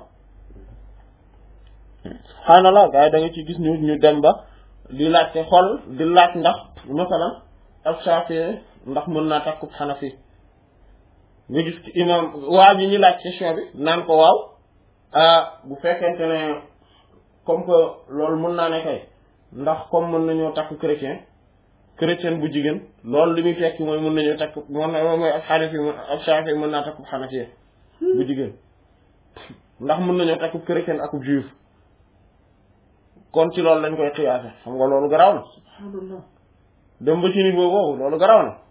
Speaker 1: subhaanallah gars yi da nga ci gis ñu dem ba di laajte xol di laaj ndax masalan ab Shafi'i ndax mën naa takkub Hanafi nga gis imam waa ji ñu laaj question bi naan ko waaw bu fekkente ne comme que loolu mën naa ne kay ndax comme mën nañoo takk chrétien bu jigéen loolu li muy tekki mooy mën nañoo takk mooy ab Hanafi ab Shafi'i mën naa takkub Hanafi bu jigéen ndax mën nañoo takkub chrétien akub juif kon ci loolu lañ koy xiyaase xam nga loolu garaaw na subhaanallah dem ba ci niveau boobu loolu garaaw na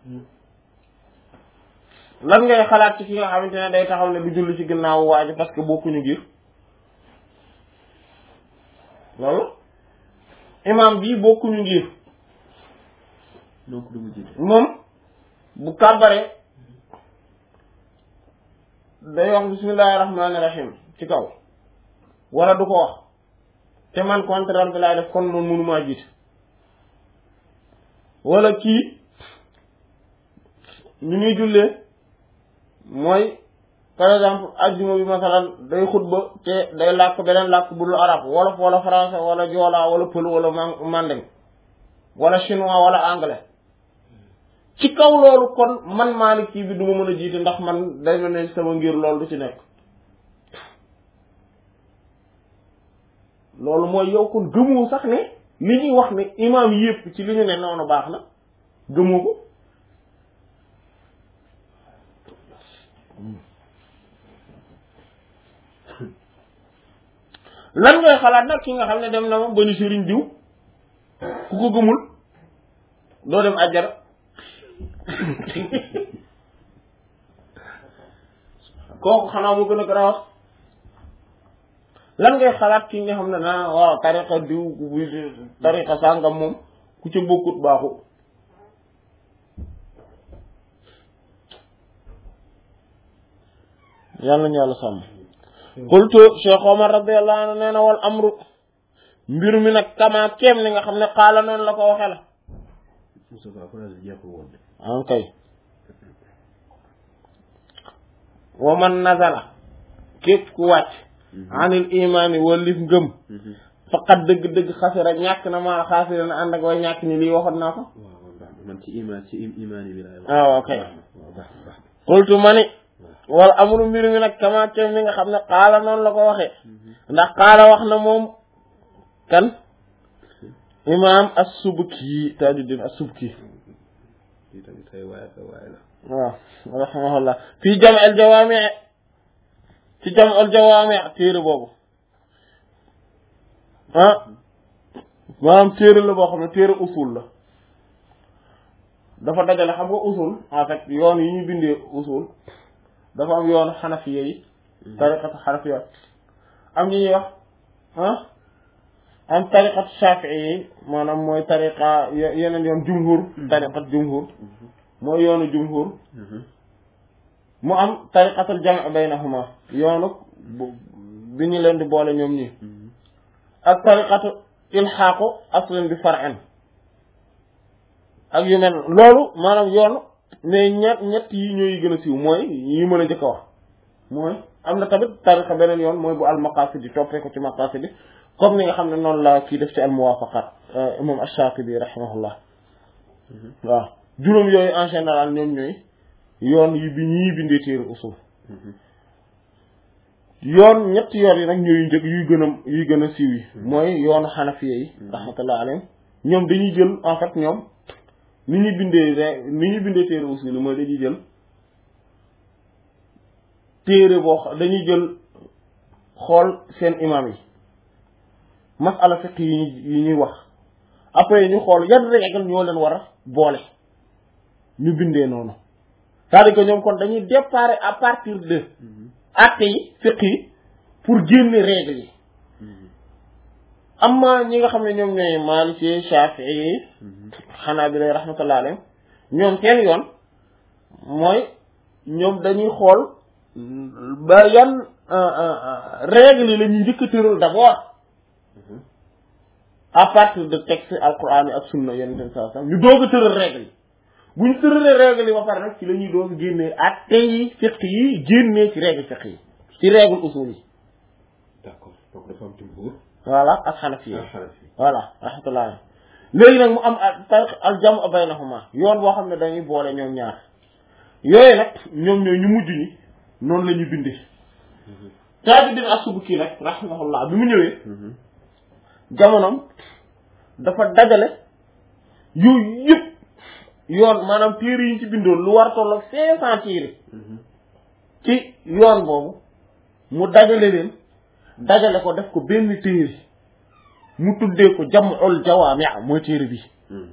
Speaker 1: lan ngay xalaat ci ki nga xamante ne day taxaw ne du julli ci ginnaaw waa ji parce que bokkuñu ngir loolu imam bii bokkuñu ngir
Speaker 2: donc du mu jiite
Speaker 1: moom bu kàbbaree day wax bismillahi rahmaani rahim ci kaw wala du ko wax te man contraire bi laay def kon moom mënumaa jiite wala kii ñu muy jullee mooy par exemple ajjuma bi masalan day xutba te day làkk beneen làkk bu dul arab wolof wala français wala joolaa wala pël wala mandeng wala chinois wala anglais ci kaw loolu kon man Maliki bi du ma mën a jiite ndax man day mel ne sama ngir loolu du ci nekk loolu mooy yow kon gëmoo sax ne li ñuy wax ne imam yépp ci li ñu ne noonu baax na gëmoo ko lan ngay xalaat nag ki nga xam ne dem na moom ba ñu sëriñ diw ku ko gëmul doo dem àjjana kooku xanaa mu gën a garaawat lan ngay xalaat ki nga xam ne naa waaw tariqa diw tariqa sàngam moom ku ca bokkut baaxu yàlla ñu yàlla sàmm qultu Cheikh Omar radiyallahu anhu nee na wal amru mbir mi nag kama kéem ni nga xam ne xaala noonu la ko waxee la
Speaker 2: Moustapha phrase bi jeexul woon de
Speaker 1: kay wa man nazala képp ku wàcc anil imaani walif ngëm faqat dëgg-dëgg xasira ñàkk na maa xaasira na ànd ak way ñàkk ni lii waxoon naa ko
Speaker 2: man ci imaan bi laay wax
Speaker 1: waaw kay qultu ma ni wala amru mbir mi nag kama kéem ni nga xam ne xaala noonu la ko waxee ndax xaala wax na moom kan imam as-Subki Tajuddin as-Subki waaw rahimahullah fii jam' al-jawaami' ci jam' al-jawaami' téere boobu maanaam téere la boo xam ne téere usul la dafa dajale xam nga usul en fait yoon yi ñu bindee usul dafa am yoonu xanafiya yi tariqatu xanafiya am ñi ñuy wax am tariqat shafii yi maanaam mooy tariqa yeneen yoon jumhur tariqat jumhur mooy yoonu jumhur mu am tariqatul jam' baynahuma yoonu bi ñu leen di boole ñoom ñi ak tariqatu ilxaaqu aslin bi far'in ak yu mel loolu maanaam yoonu mais ñett yi ñooy gën a siiw mooy yi mën a njëkk a wax mooy am na tamit tariqa beneen yoon mooy bu al maqasid yi toppee ko ci maqasid yi comme ni nga xam ne noonu la kii def ci al muwafaqat imam ash-Shatibi rahimahullah waaw juróom yooyu en général ñoom ñooy yoon yi bi ñii bindee téere usul yoon ñetti yoon yi nag ñooy njëkk yuy gën a siiw yi mooy yoonu xanafiya yi rahmatullah alayhim ñoom dañuy jël en fait ñoom ni ñuy bindee téere usul yi mooy dañuy jël téere dañuy jël xool seen imam yi masala fiqh yi ñuy wax après ñu xool yan règle ñoo leen war a boole ñu bindee noonu c'est-à-dire que ñoom kon dañuy déparé à partir de actes yi fiqh yi pour génne règle yi amma ñi nga xam ne ñoom ñooy Maliki Shafi'i yi Hanabila rahmatullah alayhim ñoom seen yoon mooy ñoom dañuy xool ba yan règle yi la ñuy njëkk a tëral d'abord à partir de texte alquran yi ak sunna yeneen sallallahu alayhi wasallam ñu doog a tëral règle yi bu ñu tëralee règle yi ba pare nag ci la ñuy doog a génnee atte yi fiqh yi génnee ci règle fiqh yi ci règle usul yi.
Speaker 2: d'accord donc dafa am jumhur.
Speaker 1: voilà ak xanafi voilà rahmatullah léegi nag mu am al jam'u baynahuma yoon boo xam ne dañuy boole ñoom ñaar yooyu nag ñoom ñooy ñu mujj ñi noonu la ñuy bindee. Tajuddin as-Subki nag rahimahullah bi mu ñëwee. jamonoom dafa dajale yooyu yëpp yoon maanaam téere yi ñu ci bindoon lu war tolloog 500 téere ci yoon boobu mu dajale leen dajale ko def ko benn téere mu tuddee ko Jam'ul Jawaami' mooy téere bi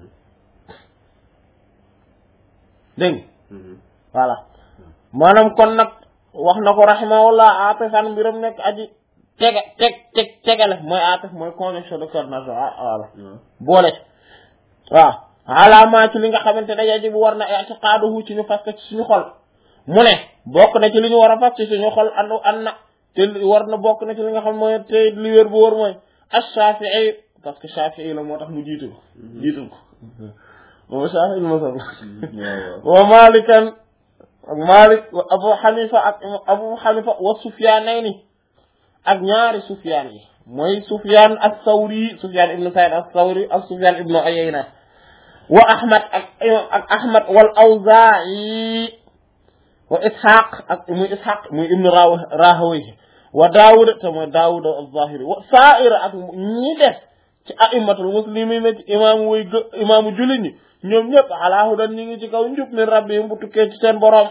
Speaker 1: dégg voilà maanaam kon nag wax na ko rahimahullah aatefan mbiram nekk aji tegale mooy aatef mooy conjonction de coordination voilà boole waaw alaamaa ci li nga xamante ne yaji bu war na i'tiqaaduhu ci ñu fas ko ci suñu xol mu ne bokk na ci li ñu war a fas ci suñu xol an na te war na bokk na ci li nga xam mooy te li wér bu wóor mooy ash-Shafi'i parce que Shafi'i la moo tax mu jiitu ko moom Shafi'i masal wa Malikan ak Malik wa Abu Hanifa wa Sufyanayni ak ñaari Sufyan yi mooy Sufyan as-Sawri Sufyan ibn Sa'id as-Sawri ak Sufyan ibn Uyayna wa Ahmad ak Ahmad wal Awza'i wa Ishaq ak muy Ishaq muy ibn Rahawayh wa Dawud te mooy Dawud az-Zahiri wa sa'ir ak ñi def ci a'immatul muslimin ci imaamu jullit ñi ñoom ñëpp ala hudan ñi ngi ci kaw njub min rabbihim bu tukkee ci seen borom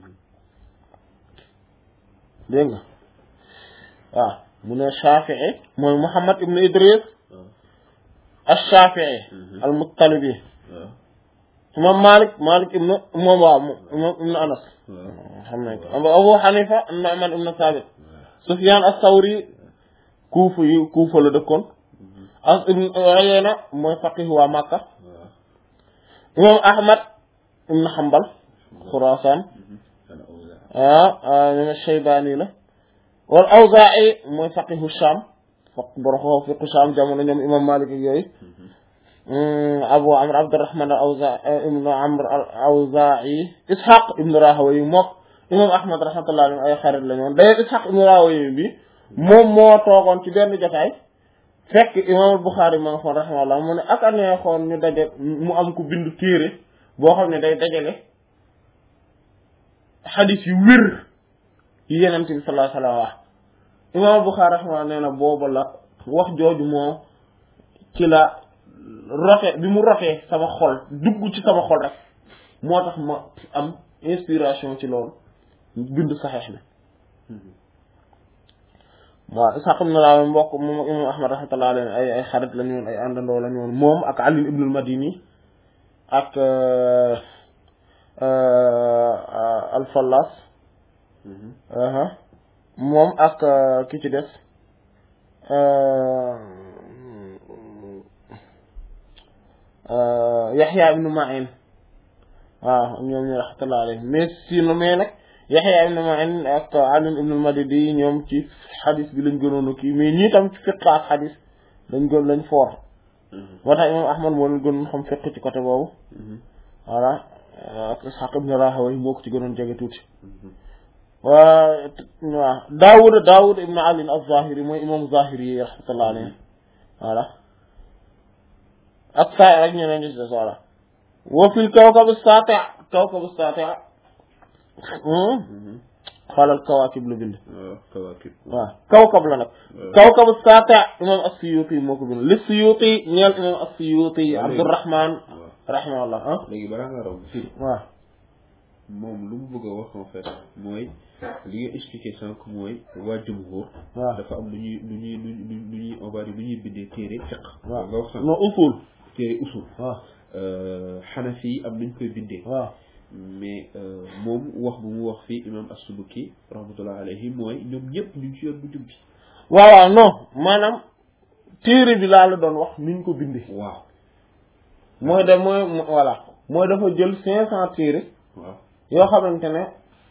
Speaker 1: dégg nga waaw mu ne Shafi'i mooy Muhammad ibn Idris ash-Shafi'i al-Muttalibi imam Malik ibn moom waaw moom ibn Anas xam nañ ko Abu Hanifa Nu'man ibn Thabit Sufyan as-Sawri Kufa la dëkkoon ak ibn Uyayna mooy faqih waa Makka imam Ahmad ibn Hanbal Khurasan ñoom Shaybani la wal Awzaa'i mooy faqihu Sham boroxoo fiqhu Sham jamono ñoom imam Malik ak yooyu Abu Amr Abdurrahman al-Awzaa'i ibn Amr al-Awzaa'i Ishaq ibn Rahawayh mook imam Ahmad rahmatullah alayhi ay xarit la ñoon d'ailleurs Ishaq ibn Rahawayh bi moom moo toogoon ci benn jotaay fekk imam Bukhari ma nga xoon rahmatullah mu ne ak anee xoon ñu daje mu am ku bindu téere boo xam ne day dajale xadis yu wér yi Yonent bi sallallahu alayhi wa sallam wax imam Bukhari rahmatullah nee na booba la wax jooju moo ci la rote bi mu rotee sama xol dugg ci sama xol rek moo tax ma am inspiration ci loolu bind saxeex bi waaw Ishaq ibn Rahawayh mbokk moom imam Ahmad rahmatullah alayhi ay xarit la ñu woon ay àndandoo la ñu woon moom ak Ali ibn al-Madini ak al-Fallas moom ak ki ci des Yahya ibn Ma'in waaw ñoom ñu rahmatullah alayhi mais sinon mais nag Yahya ibn Ma'in ak Ali ibn al-Madini ñoom ci xadis bi lañ gënoon kii mais ñii tam ci fiqh ak xadis lañ foor moo tax imam Ahmad moo leen gënoon xam fiqh ci côté boobu voilà ak Ishaq ibn Rahawayh moo ko ci gënoon jege tuuti waaw Daawud ibn Ali az-Zahiri mooy imam Zahiri yi rahmatullah alayhi voilà ak saa ak ñeneen ñi ci des voilà wa fil kawkab as-sati' xoolal kawaakib la bind waaw kawkab la nag kawkab as-sati' imam as-Suyuti moo ko bind li Suyuti ñeel imam as-Suyuti Abdurrahman rahimahullah
Speaker 2: léegi balaa nga raw fii
Speaker 1: waaw
Speaker 2: moom lu mu bëgg a wax en fait mooy li nga expliqué sànq mooy waa jumhur dafa am lu ñuy on va dire lu ñuy bindee téere fiqh
Speaker 1: waaw
Speaker 2: nga wax sànq
Speaker 1: non usul
Speaker 2: téere usul
Speaker 1: waaw
Speaker 2: Hanafi yi am nañ koy bindee
Speaker 1: waaw
Speaker 2: mais moom wax bu mu wax fii imam as-Subki rahmatullah alayhi mooy ñoom ñëpp ñu ngi ci yoon bu jub bi
Speaker 1: waaw non maanaam téere bi laa la doon wax niñ ko bindee
Speaker 2: waaw
Speaker 1: mooy dafa jël 500 téere
Speaker 2: waaw
Speaker 1: yoo xamante ne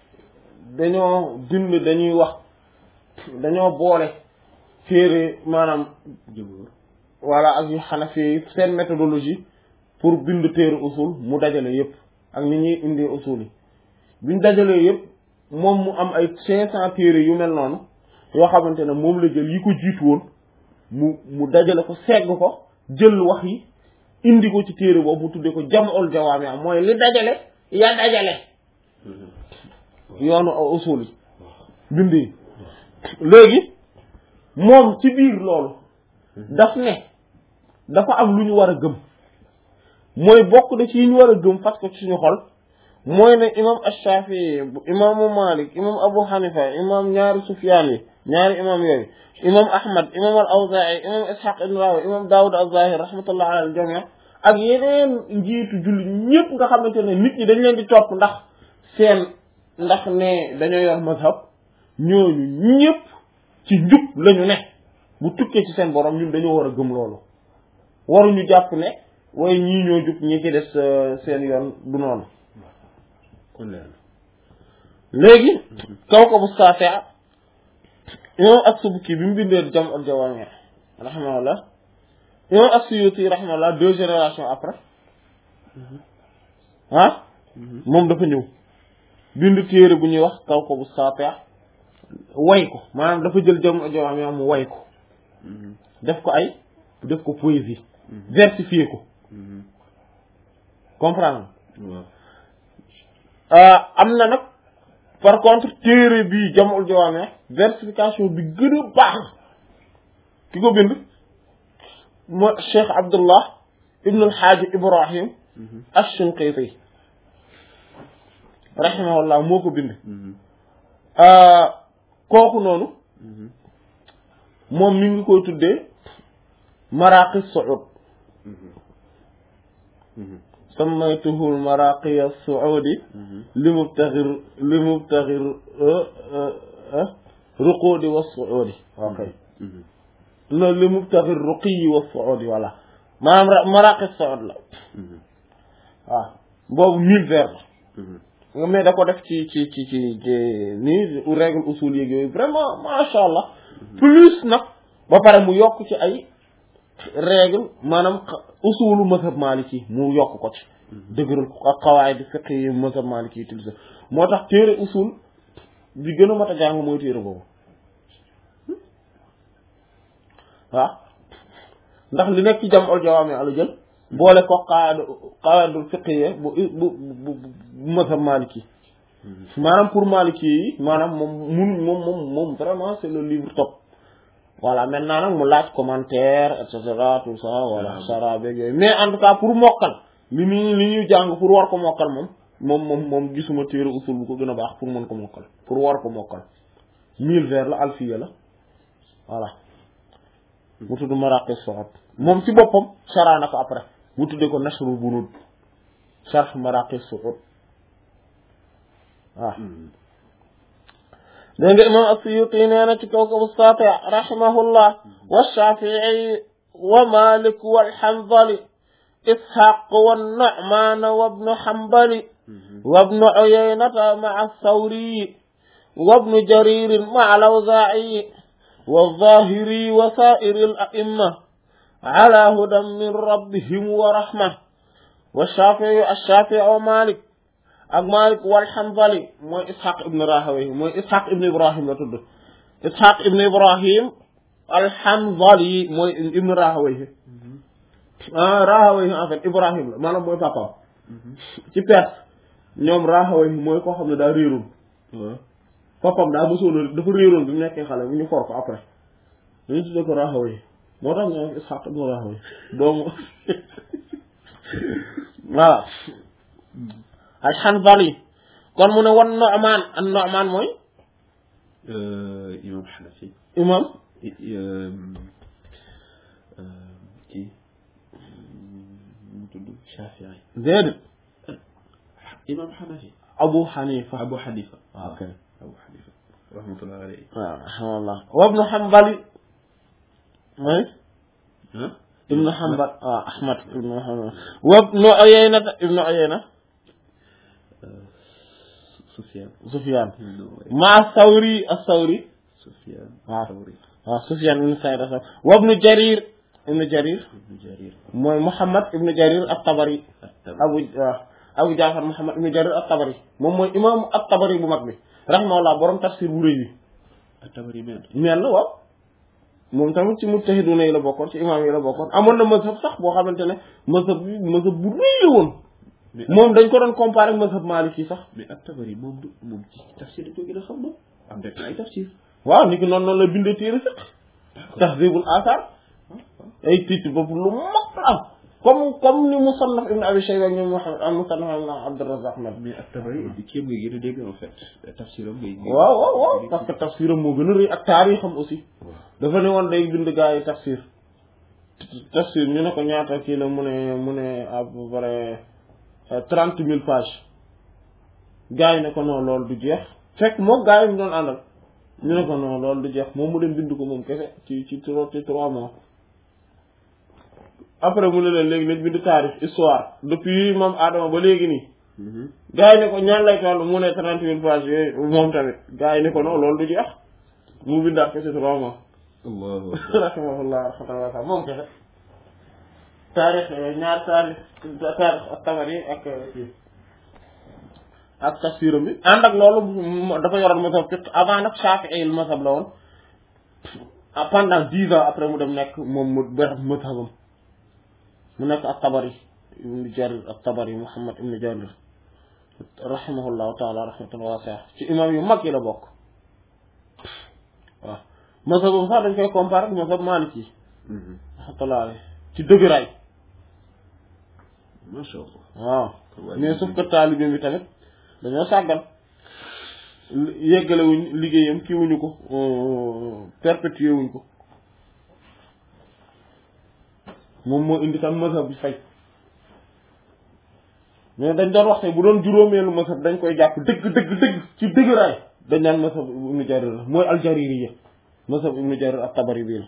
Speaker 1: dañoo bind dañuy wax dañoo boole téere maanaam
Speaker 2: jumhur
Speaker 1: voilà ak yu Hanafi seen méthodologie pour bind téere usul mu dajale yépp ak ni ñuy indee usul yi biñ dajalee yépp moom mu am ay 500 téere yu mel noonu yoo xamante ne moom la jël yi ko jiitu woon mu dajale ko segg ko jël wax yi indi ko ci téere boobu mu tuddee ko jam'ul jawaami am mooy li dajale ya dajale yoonu usul yi bind yi léegi moom ci biir loolu daf ne dafa am lu ñu war a gëm mooy bokk da ci yi ñu war a gëm parce que ci suñu xol mooy ne imam Ash-Shafi'i imaamu Malik imam Abu Hanifa imam ñaari Sufyaan yi ñaari imam yooyu imam Ahmad imam al-Awzaa'i imam Ishaq ibn Rahawayh imam Daawud az-Zahiri rahmatullah ala al-jami' ak yeneen njiitu julli ñëpp nga xamante ne nit ñi dañ leen di topp ndax ne dañoo yor mazhab ñooñu ñëpp ci njub lañu ne bu tukkee ci seen borom ñun dañoo war a gëm loolu waruñu jàpp ne waaye ñii ñoo jub ñi ci des seen yoon du noonu
Speaker 2: kon leer
Speaker 1: léegi kawkabu saafi' imam as-Subki bi mu bindee Jam'ul Jawaami' rahimahullah imam as-Suyuti rahimahullah 2 générations après moom dafa ñëw bind téere bu ñuy wax kawkabu saafi' way ko maanaam dafa jël Jam'ul Jawaami' mu way ko def ko poésie versifier ko comprendre am na nag par contre téere bi Jam'ul Jawaami' versification bi gën a baax ki ko bind mo Cheikh Abdullah ibn al-Hajj Ibrahim ash-Shinqiti rahimahullah moo ko bind kooku noonu moom mi ngi koy tuddee Maraqi Su'ud sammaytuhu al-Maraqi as-Su'udi li mubtaghir ruqudi was-su'udi okay no li mubtaghir ruqi was-su'udi voilà maanaam Maraqi as-Su'ud la waaw boobu 1000 vers la mais da ko def ci nii règle usul yeeg yooyu vraiment masha Allah plus nag ba pare mu yokk ci ay règle maanaam usulu mazhab maliki mu yokk ko ci dëgëral ko ak qawaid fiqh yi mazhab maliki yi utilisé moo tax téere usul bi gën a mat a jàng mooy téere boobu waaw ndax li nekk ci jam'ul jawaami ala jël boole ko qawaidul fiqh bu mazhab maliki maanaam pour maliki yi maanaam moom vraiment c'est le livre top voilà maintenant nag mu laaj commentaire et cetera tout ça voilà sara beeg yooyu mais en tout cas pour mokkal li ñuy jàng pour war ko mokkal moom gisuma téere usul bu ko gën a baax pour mën ko mokkal pour war ko mokkal 1000 vers la alfiya la voilà mu tudd Maraqis Su'ud moom ci boppam sara na ko après mu tuddee ko Nashrul Bunud sharh Maraqis Su'ud waaw dégg nga imam as-Suyuti nee na ci Kawkab as-Sati rahimahullah wa Shafi'i wa Malik wal Hanzali Ishaq wa Nu'man wa ibn Hanbali wa ibn Uyaynata ma'a ath-Thawri wa ibn Jarir ma'a al-Awza'i wa adh-Dhahiri wa sa'iri al-a'imma ala hudan min rabbihim wa rahmah wa Shafi'i wa Malik ak Malik wal Hanzali mooy Ishaq ibn Rahawayh mooy Ishaq ibn Ibrahim la tudd Ishaq ibn Ibrahim al-Hanzali mooy ibn Rahawayh Rahawayh en fait Ibrahim la maanaam mooy papa ci perse ñoom Rahawayh mooy koo xam ne daa réeroon papam daa mësoon dafa réeroon bi mu nekkee xale bu ñu for ko après dañu tuddee ko Rahawayh moo tax ñoom Ishaq ibn Rahawayh doomu voilà al-Hanzali kon mu ne wan Nu'man an-Nu'man mooy
Speaker 2: imam Hanafi
Speaker 1: imam
Speaker 2: kii mu tudd Shafi'i
Speaker 1: déedéet
Speaker 2: imam Hanafi
Speaker 1: Abu Hanifa
Speaker 2: Abu Hanifa
Speaker 1: ok
Speaker 2: Abu Hanifa rahmatullahi alayhi
Speaker 1: waaw rahmatullah wa ibn Hanbali mooy ibn Hanbal waaw Ahmad ibn Hanbal wa ibn Uyayna Sufyan ma Thawri as-Thawri Sufyan ibn Sa'id wa ibn Jarir mooy Muhammad ibn Jarir at-Tabari Abu Ja'far Muhammad ibn Jarir at-Tabari moom mooy imam at-Tabari bu mag bi rahimahullah borom tafsir bu rëy bi
Speaker 2: at-Tabari
Speaker 1: mel na waaw moom tamit ci mujtahiduna yi la bokkoon ci imam yi la bokkoon amoon na mazhab sax boo xamante ne mazhab bu rëy la woon moom dañ ko doon comparer mazhab Maliki sax
Speaker 2: mais at-Tabari moom ci tafsir dañ ko gën a xam moom am def ay tafsir
Speaker 1: waaw ni ki noonu la bindee téere sax Tahzibul Athar ay titre boobu lu mag la am comme ni Musannaf Ibn Abi Shayba ñoom Muhammad am Musannaf Ibn Abdurrazzaq mais
Speaker 2: at-Tabari di kéem ngay gën a dégg en fait tafsiram ngay
Speaker 1: waaw parce que tafsiram moo gën a rëy ak taarixam aussi dafa ne woon day bind gaa yi tafsir ñu ne ko ñaata kii la mu ne à peu près 30,000 pages gaa yi ne ko non loolu du jeex fekk moom gaa yi mu doon àndal ñu ne ko non loolu du jeex moom mu dem bind ko moom kese ci 3 mois après mu ne leen léegi nañ bind taarix histoire depuis moom Adama ba léegi nii gaa yi ne ko ñaan lay toll mu ne 30,000 pages yooyu moom tamit gaa yi ne ko non loolu du jeex mu bindaat kese 3 mois rahimahullah rahmatullah moom kese taarix ñaar taarix at-Tabari ak tafsiram bi ànd ak loolu dafa yoroon mazhab fiqh avant nag Shafi'i al mazhab la woon pendant 10 ans après mu dem nekk moom mu ber mazhabam mu nekk at-Tabari ibn Jarir at-Tabari Muhammad ibn Jarir rahimahullahu ta'ala rahmatan wasi'a ci imam yu mag yi la bokk waaw mazhabam sax dañ koy comparer ak mazhab Maliki rahmatullah ci dëgëraay
Speaker 2: masha Allah
Speaker 1: waaw mais sauf que taalibe bi tamit dañoo sàggan yeggale wuñ liggéeyam kii wuñu ko perpétuer wuñ ko moom moo indi tam mazhab bi fay mais dañ doon wax ne bu doon juróomeelu mazhab dañ koy jàpp dëgg ci dëgëraay dañ naan mazhab ibnu Jarir la mooy al-Jaririyya mazhab ibnu Jarir at-Tabari bii la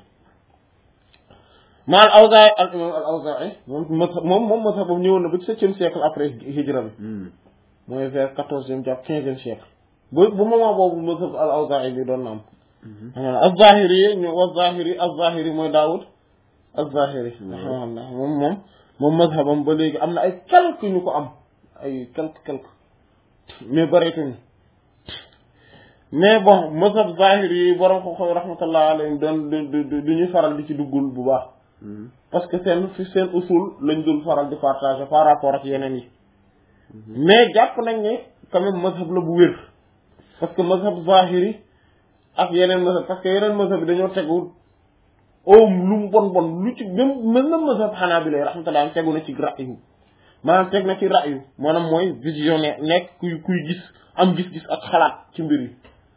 Speaker 1: ma al-Awzaa'i al-imam al-Awzaa'i moom mazhabam ñëwoon na ba ci 7e siècle après hijra bi mooy vers 14e jàpp 15e siècle bu moment boobu mazhab al-Awzaa'i bi doon na am az-Zahiri yi ñu az-Zahiri mooy Daawud az-Zahiri rahimahullah moom mazhabam ba léegi am na ay quelques ñu ko am ay quelques mais bareetuñu mais bon mazhab Zahiri yi borom ko xoy rahmatullah alayhim doon du ñuy faral di ci duggul bu baax parce que seen usul lañ dul faral di partager par rapport ak yeneen yi mais jàpp nañ ne quand même mazhab la bu wér parce que mazhab Zahiri ak yeneen mazhab parce que yeneen mazhab bi dañoo tegu lu mu bon lu ci même mazhab Hanabila rahmatullah tegu na ci ra'yu maanaam teg na ci ra'yu maanaam mooy visionnaire nekk kuy gis am gis-gis ak xalaat ci mbir yi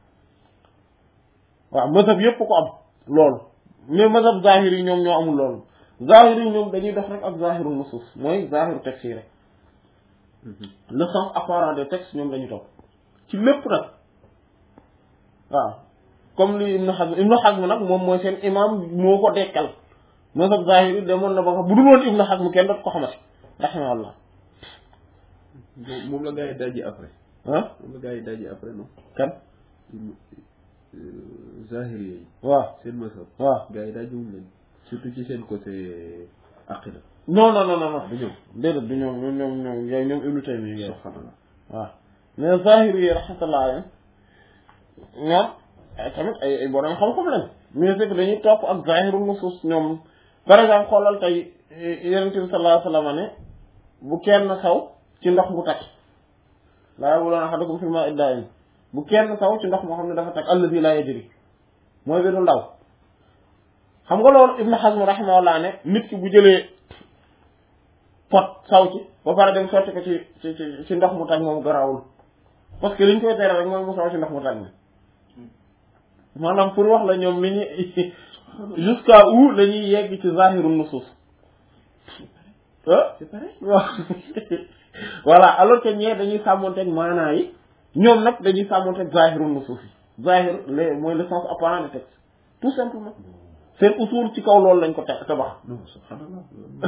Speaker 1: waaw mazhab yépp ko am loolu mais mazhab Zahiri yi ñoom ñoo amul loolu Zahiri yi ñoom dañuy def rek ak zahiru nusus mooy zahiru texte yi rek le sens apparent des textes ñoom lañu topp ci lépp nag waaw comme li Ibn Hazm nag moom mooy seen imam moo ko dekkal mazhab Zahiri demoon na ba nga bu dul woon Ibn Hazm kenn dootu ko xamati rahimahullah
Speaker 2: moom la gars yi daji après moom la gars yi daji après non
Speaker 1: kan
Speaker 2: Zahiri yi
Speaker 1: waaw
Speaker 2: seen mazhab
Speaker 1: waaw
Speaker 2: gars yi daji wuñ leen surtout ci seen côté aqida
Speaker 1: non
Speaker 2: du ñoom
Speaker 1: déedéet du ñoom Ibnu Taymiyya
Speaker 2: subhanallah
Speaker 1: waaw mais Zahiri yi rahmatullah alayhi ñoom tamit ay borom xam-xam lañ mais c'est que dañuy topp ak zahiru nusus ñoom par exemple xoolal tey Yonent bi sallallahu alayhi wa sallam ne bu kenn saw ci ndox mu tag laa yabuluuna ahadukum fil maa'i daa'im bu kenn saw ci ndox moo xam ne dafa tag allazi laa yajri mooy bi du ndaw xam nga loolu Ibn Hazm rahimahullah ne nit ki bu jëlee pot saw ci ba pare dem sotti ko ci ndox mu tag moom garawul parce que liñ koy tere rek mooy mu saw ci ndox mu tag mi maanaam pour wax la ñoom li ñu jusqu'à où la ñuy yegg ci zahiru nusus
Speaker 2: c'est pareil
Speaker 1: waaw voilà alors que ñee dañuy sàmmonteeg maanaa yi ñoom nag dañuy sàmmonteeg zahiru nusus yi zahir mooy le sens apparent du texte tout simplement seen usul ci kaw loolu lañ ko tabax
Speaker 2: non subhanallah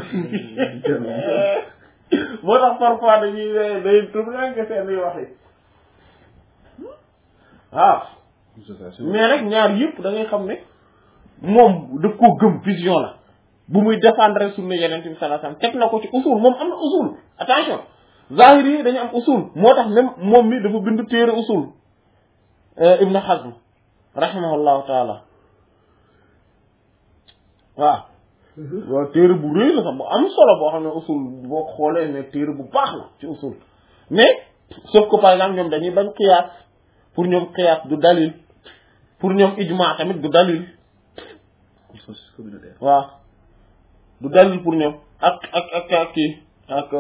Speaker 1: moo tax parfois day tumranke seen yi waxi waaw mais nag ñaar yëpp da ngay xam ne moom daf koo gëm vision la bu muy défendre sunna Yonent bi sallallahu alayhi wasallam teg na ko ci usul moom am na usul attention Zahiri yi dañu am usul moo tax même moom mi dafa bind téere usul Ibn Hazm rahimahullahu taala waaw téere bu rëy la sax bu am solo boo xam ne usul boo xoolee ne téere bu baax la ci usul mais sauf que par exemple ñoom dañuy bañ qiyaas pour ñoom qiyaas du dalil pour ñoom ijma tamit du dalil
Speaker 2: consensus communautaire
Speaker 1: waaw du dalil pour ñoom ak kii ak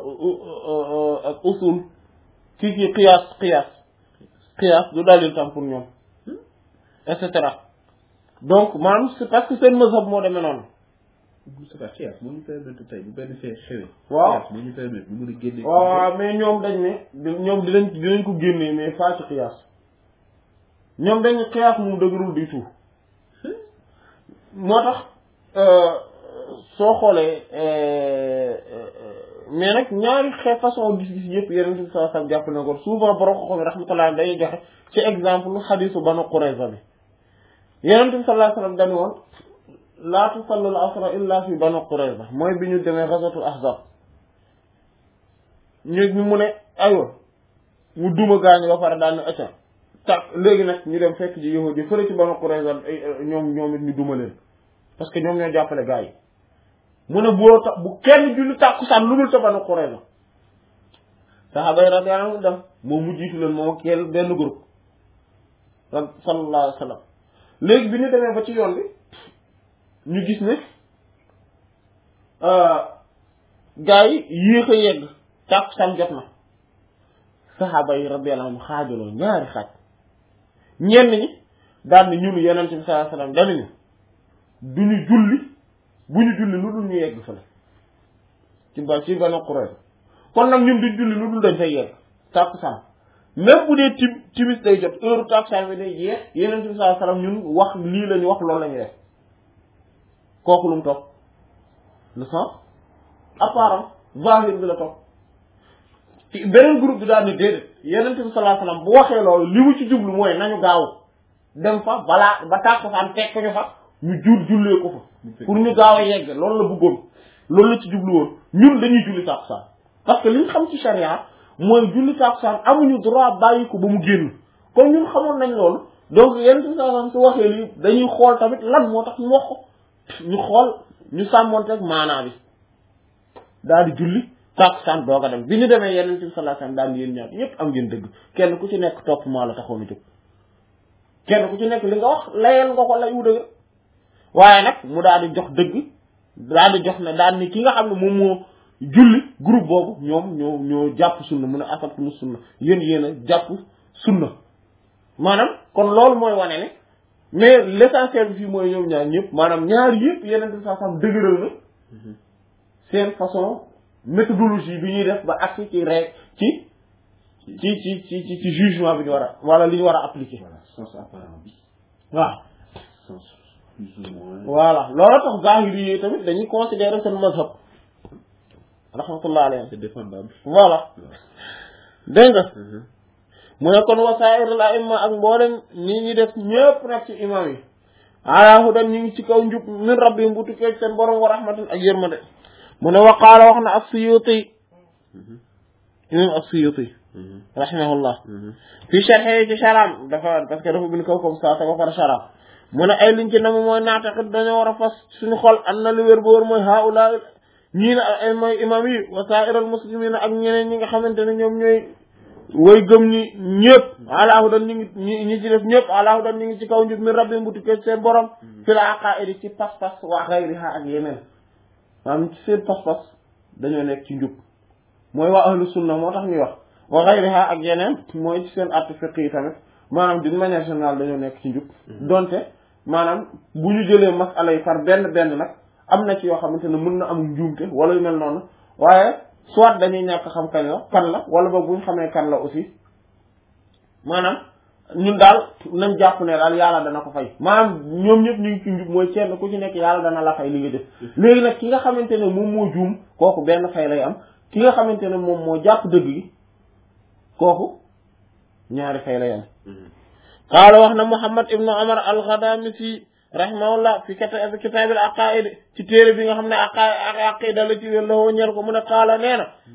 Speaker 1: usul kii qiyaas du dalil tam pour ñoom et cetera donc maanaam c'est parce que seen mazhab moo demee noonu.
Speaker 2: Moustapha qiyaas moo ñu permettre tey bu benn fee xewee.
Speaker 1: waaw
Speaker 2: qiyaas moo ñu permettre ñu mën a génne.
Speaker 1: waaw mais ñoom dañ ne ñoom dinañ ko génnee mais pas ci qiyaas ñoom dañ ne qiyaas moom dëgërul du tout moo tax soo xoolee mais nag ñaari façon gis-gis yëpp yeneen ci saa saa jàpp na ko souvent borom xoxo rahmatullah day joxe ci exemple xadiisu Banu Qurayza bi Yonent bi sallallahu alayhi wasallam dañu woon laa tusallu al-asra illa fi Banu Qurayza mooy bi ñu demee ghazwatul Ahzab ñu mu ne aywa mu duma gaañu ba pare daal ne acca tak léegi nag ñu dem fekk ji yahudi fële ci Banu Qurayza ñoom it ñu duma leen parce que ñoom ñoo jàppale gaa yi mu ne bu kenn julli tàkkusaan lu dul ca Banu Qurayza saxaaba yi radiyallahu anhum dem moom mu jiitu leen moom ak kenn benn groupe sallallahu alayhi wa sallam léegi bi ñu demee ba ci yoon bi ñu gis ne gaa yi yéex a yegg tàkkusaan jot na saxaaba yi radiyallahu anhum xaajaloo ñaari xaaj ñenn ñi daal ni ñun Yonent bi sallallahu alayhi wa sallam dañu duñu julli bu ñu julli lu dul ñu yegg fële ci Banu Qurayza kon nag ñun duñ julli lu dul dañ fay yegg tàkkusaan même bu dee timis day jot heure tàkkusaan bi day jeex Yonent bi sallallahu alayhi wasallam ñun wax lii lañu wax loolu la ñu def kooku lu mu topp le sens apparent zahir bi la topp ci beneen groupe bi daal ne déedéet Yonent bi sallallahu alayhi wasallam bu waxee loolu li mu ci jublu mooy nañu gaaw dem fa balaa ba tàkkusaan fekk ñu fa ñu jullee ko fa pour ñu gaaw a yegg loolu la bëggoon loolu la ci jublu woon ñun dañuy julli tàkkusaan parce que li ñu xam ci charia mooy julli tàkkusaan amuñu droit bàyyi ko ba mu génn kon ñun xamoon nañ loolu donc Yonent bi sallallahu alayhi wasallam su waxee lii dañuy xool tamit lan moo tax ñu wax ko ñu xool ñu sàmmonteeg maanaa bi daal di julli tàkkusaan doog a dem bi ñu demee Yonent bi sallallahu alayhi wasallam daal di yéen ñaar ñëpp am ngeen dëgg kenn ku ci nekk topp maa la taxoon a jóg kenn ku ci nekk li nga wax layal nga ko lay wu dëgg waaye nag mu daal di jox dëgg daal di jox ne daal ni ki nga xam ne moom moo julli groupe boobu ñoom ñoo jàpp sunna mu ne asabtumu sunna yéen a jàpp sunna maanaam kon loolu mooy wane ne mais l'essentiel bi fii mooy ñoom ñaar ñëpp maanaam ñaar yëpp Yonent bi sallallahu alayhi wasallam dëgëral na seen façon méthodologie bi ñuy def ba agsi ci rek ci jugement bi ñu war a wala li ñu war a appliquer.
Speaker 2: voilà sens apparent bi.
Speaker 1: waaw.
Speaker 2: sens plus ou moins.
Speaker 1: voilà loolu tax zahiri yi tamit dañuy considérer seen mazhab rahmatullah alayhi.
Speaker 2: c'est défendable.
Speaker 1: voilà dégg nga. mu ne kon wasaa'irul a'imma ak mboolem nii ñi def ñëpp nag ci imam yi ala hudan ñu ngi ci kaw njub min rabbihim bu tukkee seen borom wa rahmatan ak yërmande mu ne waqaala wax na as-Suyuti imam as-Suyuti rahimahullah fi sharhi ci sharam dafa parce que dafa bind kaw comme ça te ba far sharam mu ne ay liñ ci nam mooy naataqit dañoo war a fas suñu xol an na li wér bu wóor mooy haula ñii na ay mooy imam yi wasaa'irul muslimina ak ñeneen ñi nga xamante ne ñoom ñooy way gëm ñi ñëpp alaahu dan ñi ci def ñëpp alaahu dan ñu ngi ci kaw njub min rabbi bu tukkee seen borom fi la aqaidi ci pas-pas wa ghayriha ak yeneen maanaam ci seen pas-pas dañoo nekk ci njub mooy waa ahlu sunna moo tax ñuy wax wa ghayriha ak yeneen mooy ci seen att fiqh yi tamit maanaam d'une manière générale dañoo nekk ci njub donte maanaam bu ñu jëlee masala yi par benn nag am na ci yoo xamante ne mën na am njuumte wala yu mel noonu waaye soit dañuy ñàkk xam kan la wala boog bu ñu xamee kan la aussi maanaam ñun daal nañ jàpp ne daal yàlla dana ko fay maanaam ñoom ñëpp ñu ngi ci njub mooy kenn ku ci nekk yàlla dana la fay li nga def léegi nag ki nga xamante ne moom moo juum kooku benn fay lay am ki nga xamante ne moom moo jàpp dëgg gi kooku ñaari fay lay am qaala wax na Muhammad ibnu Umar al-Ghadamisi rahimahullah fi kitaabil aqaid ci téere bi nga xam ne aqida la ci wér la woo ñeel ko mu ne qaala nee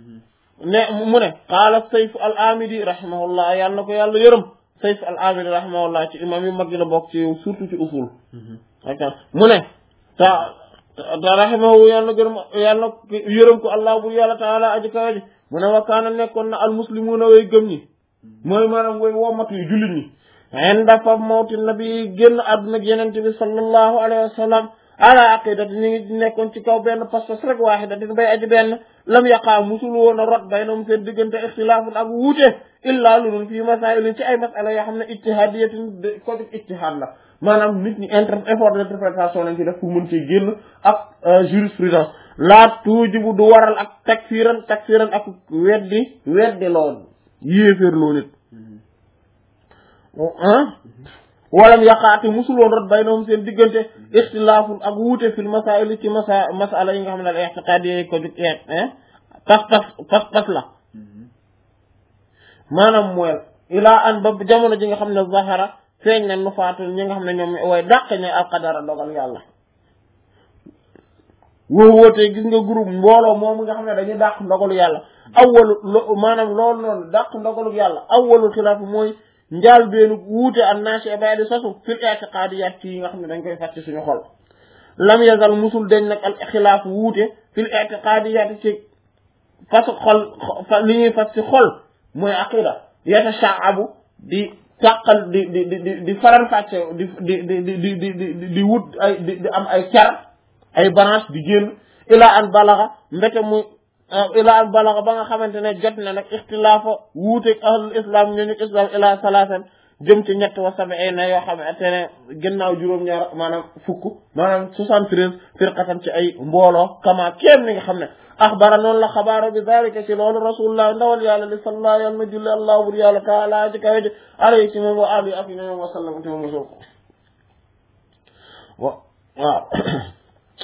Speaker 1: na mu ne qaala Sayf al-Amidi rahimahullah yàlla na ko yàlla yërëm Sayf al-Amidi rahimahullah ci imam yu mag yi la bokk ci surtout ci usul mu ne ta rahimahu yàlla gërëm yàlla yërëm ko allah bur yàlla taala aji kawaji mu ne wa kaana nekkoon na al-muslimuuna way gëm ñi mooy maanaam way wommatu yi jullit ñi inda fa mawti nabi génn àdduna ak yenente bi sallallahu alayhi wa sallam ala aqidati ñu ngi nekkoon ci kaw benn pas-pas rek waahidatin bay aji benn lam yaqaa musul woon a rot baynahum seen diggante ixtilaafun ak wuute illaa lu dul fii masaa'ilin ci ay masala yoo xam ne ijtihaadiyatin ko def ijtihaad la maanaam nit ñi effort d'interprétation lañ ci def pour mën cee génn ak jurisprudence laa tuujibu du waral ak takfiran ak weddi lool yéeféer loo nit walam yaqaati musuloon rot baynahum seen diggante ixtilaafun ak wuute fil masaa'il ci masala yi nga xam ne al i'tiqaad yi ko jug pas la maanaam mooy ilaa an ba jamono ji nga xam ne zahara feeñ na nu faatul ñi nga xam ne ñoom way dàq ñe alqadara dogal yàlla wootee gis nga groupe mbooloo moom nga xam ne dañuy dàq ndogalu yàlla maanaam loolu noonu dàq ndogalu yàlla awwalul xilaaf mooy njaal beenu wuute an naasi bay di sosu fil i'tiqaadiyaat ci yi nga xam ne dañ koy fàtte suñu xol lam yazal musul dañ nag al xilaaf wuute fil i'tiqaadiyaat ci fasu xol li ñuy fas ci xol mooy aqida yatasha'abu di tàqal di faral fàcce di wut ay di am ay car ay branche di génn ila an balaga mbete muy ila an balaga ba nga xamante ne jot na nag ixtilaafa wuuteeg ahlul islam ñooñu islam ila salaasan jëm ci ñett wa sab'ina yoo xamante ne gannaaw juróom-ñaar maanaam fukk maanaam 73 firqatan ci ay mbooloo kama kéem ni nga xam ne axbara noonu la xabaara bi dalika ci loolu rasulullah ndawal yàlla li sallallahu yàlla na julli allah bur yàlla taala ci kawe ji alayhi ci moom wa alihi ak ñoom wa sallam ci moom mosul ko waaw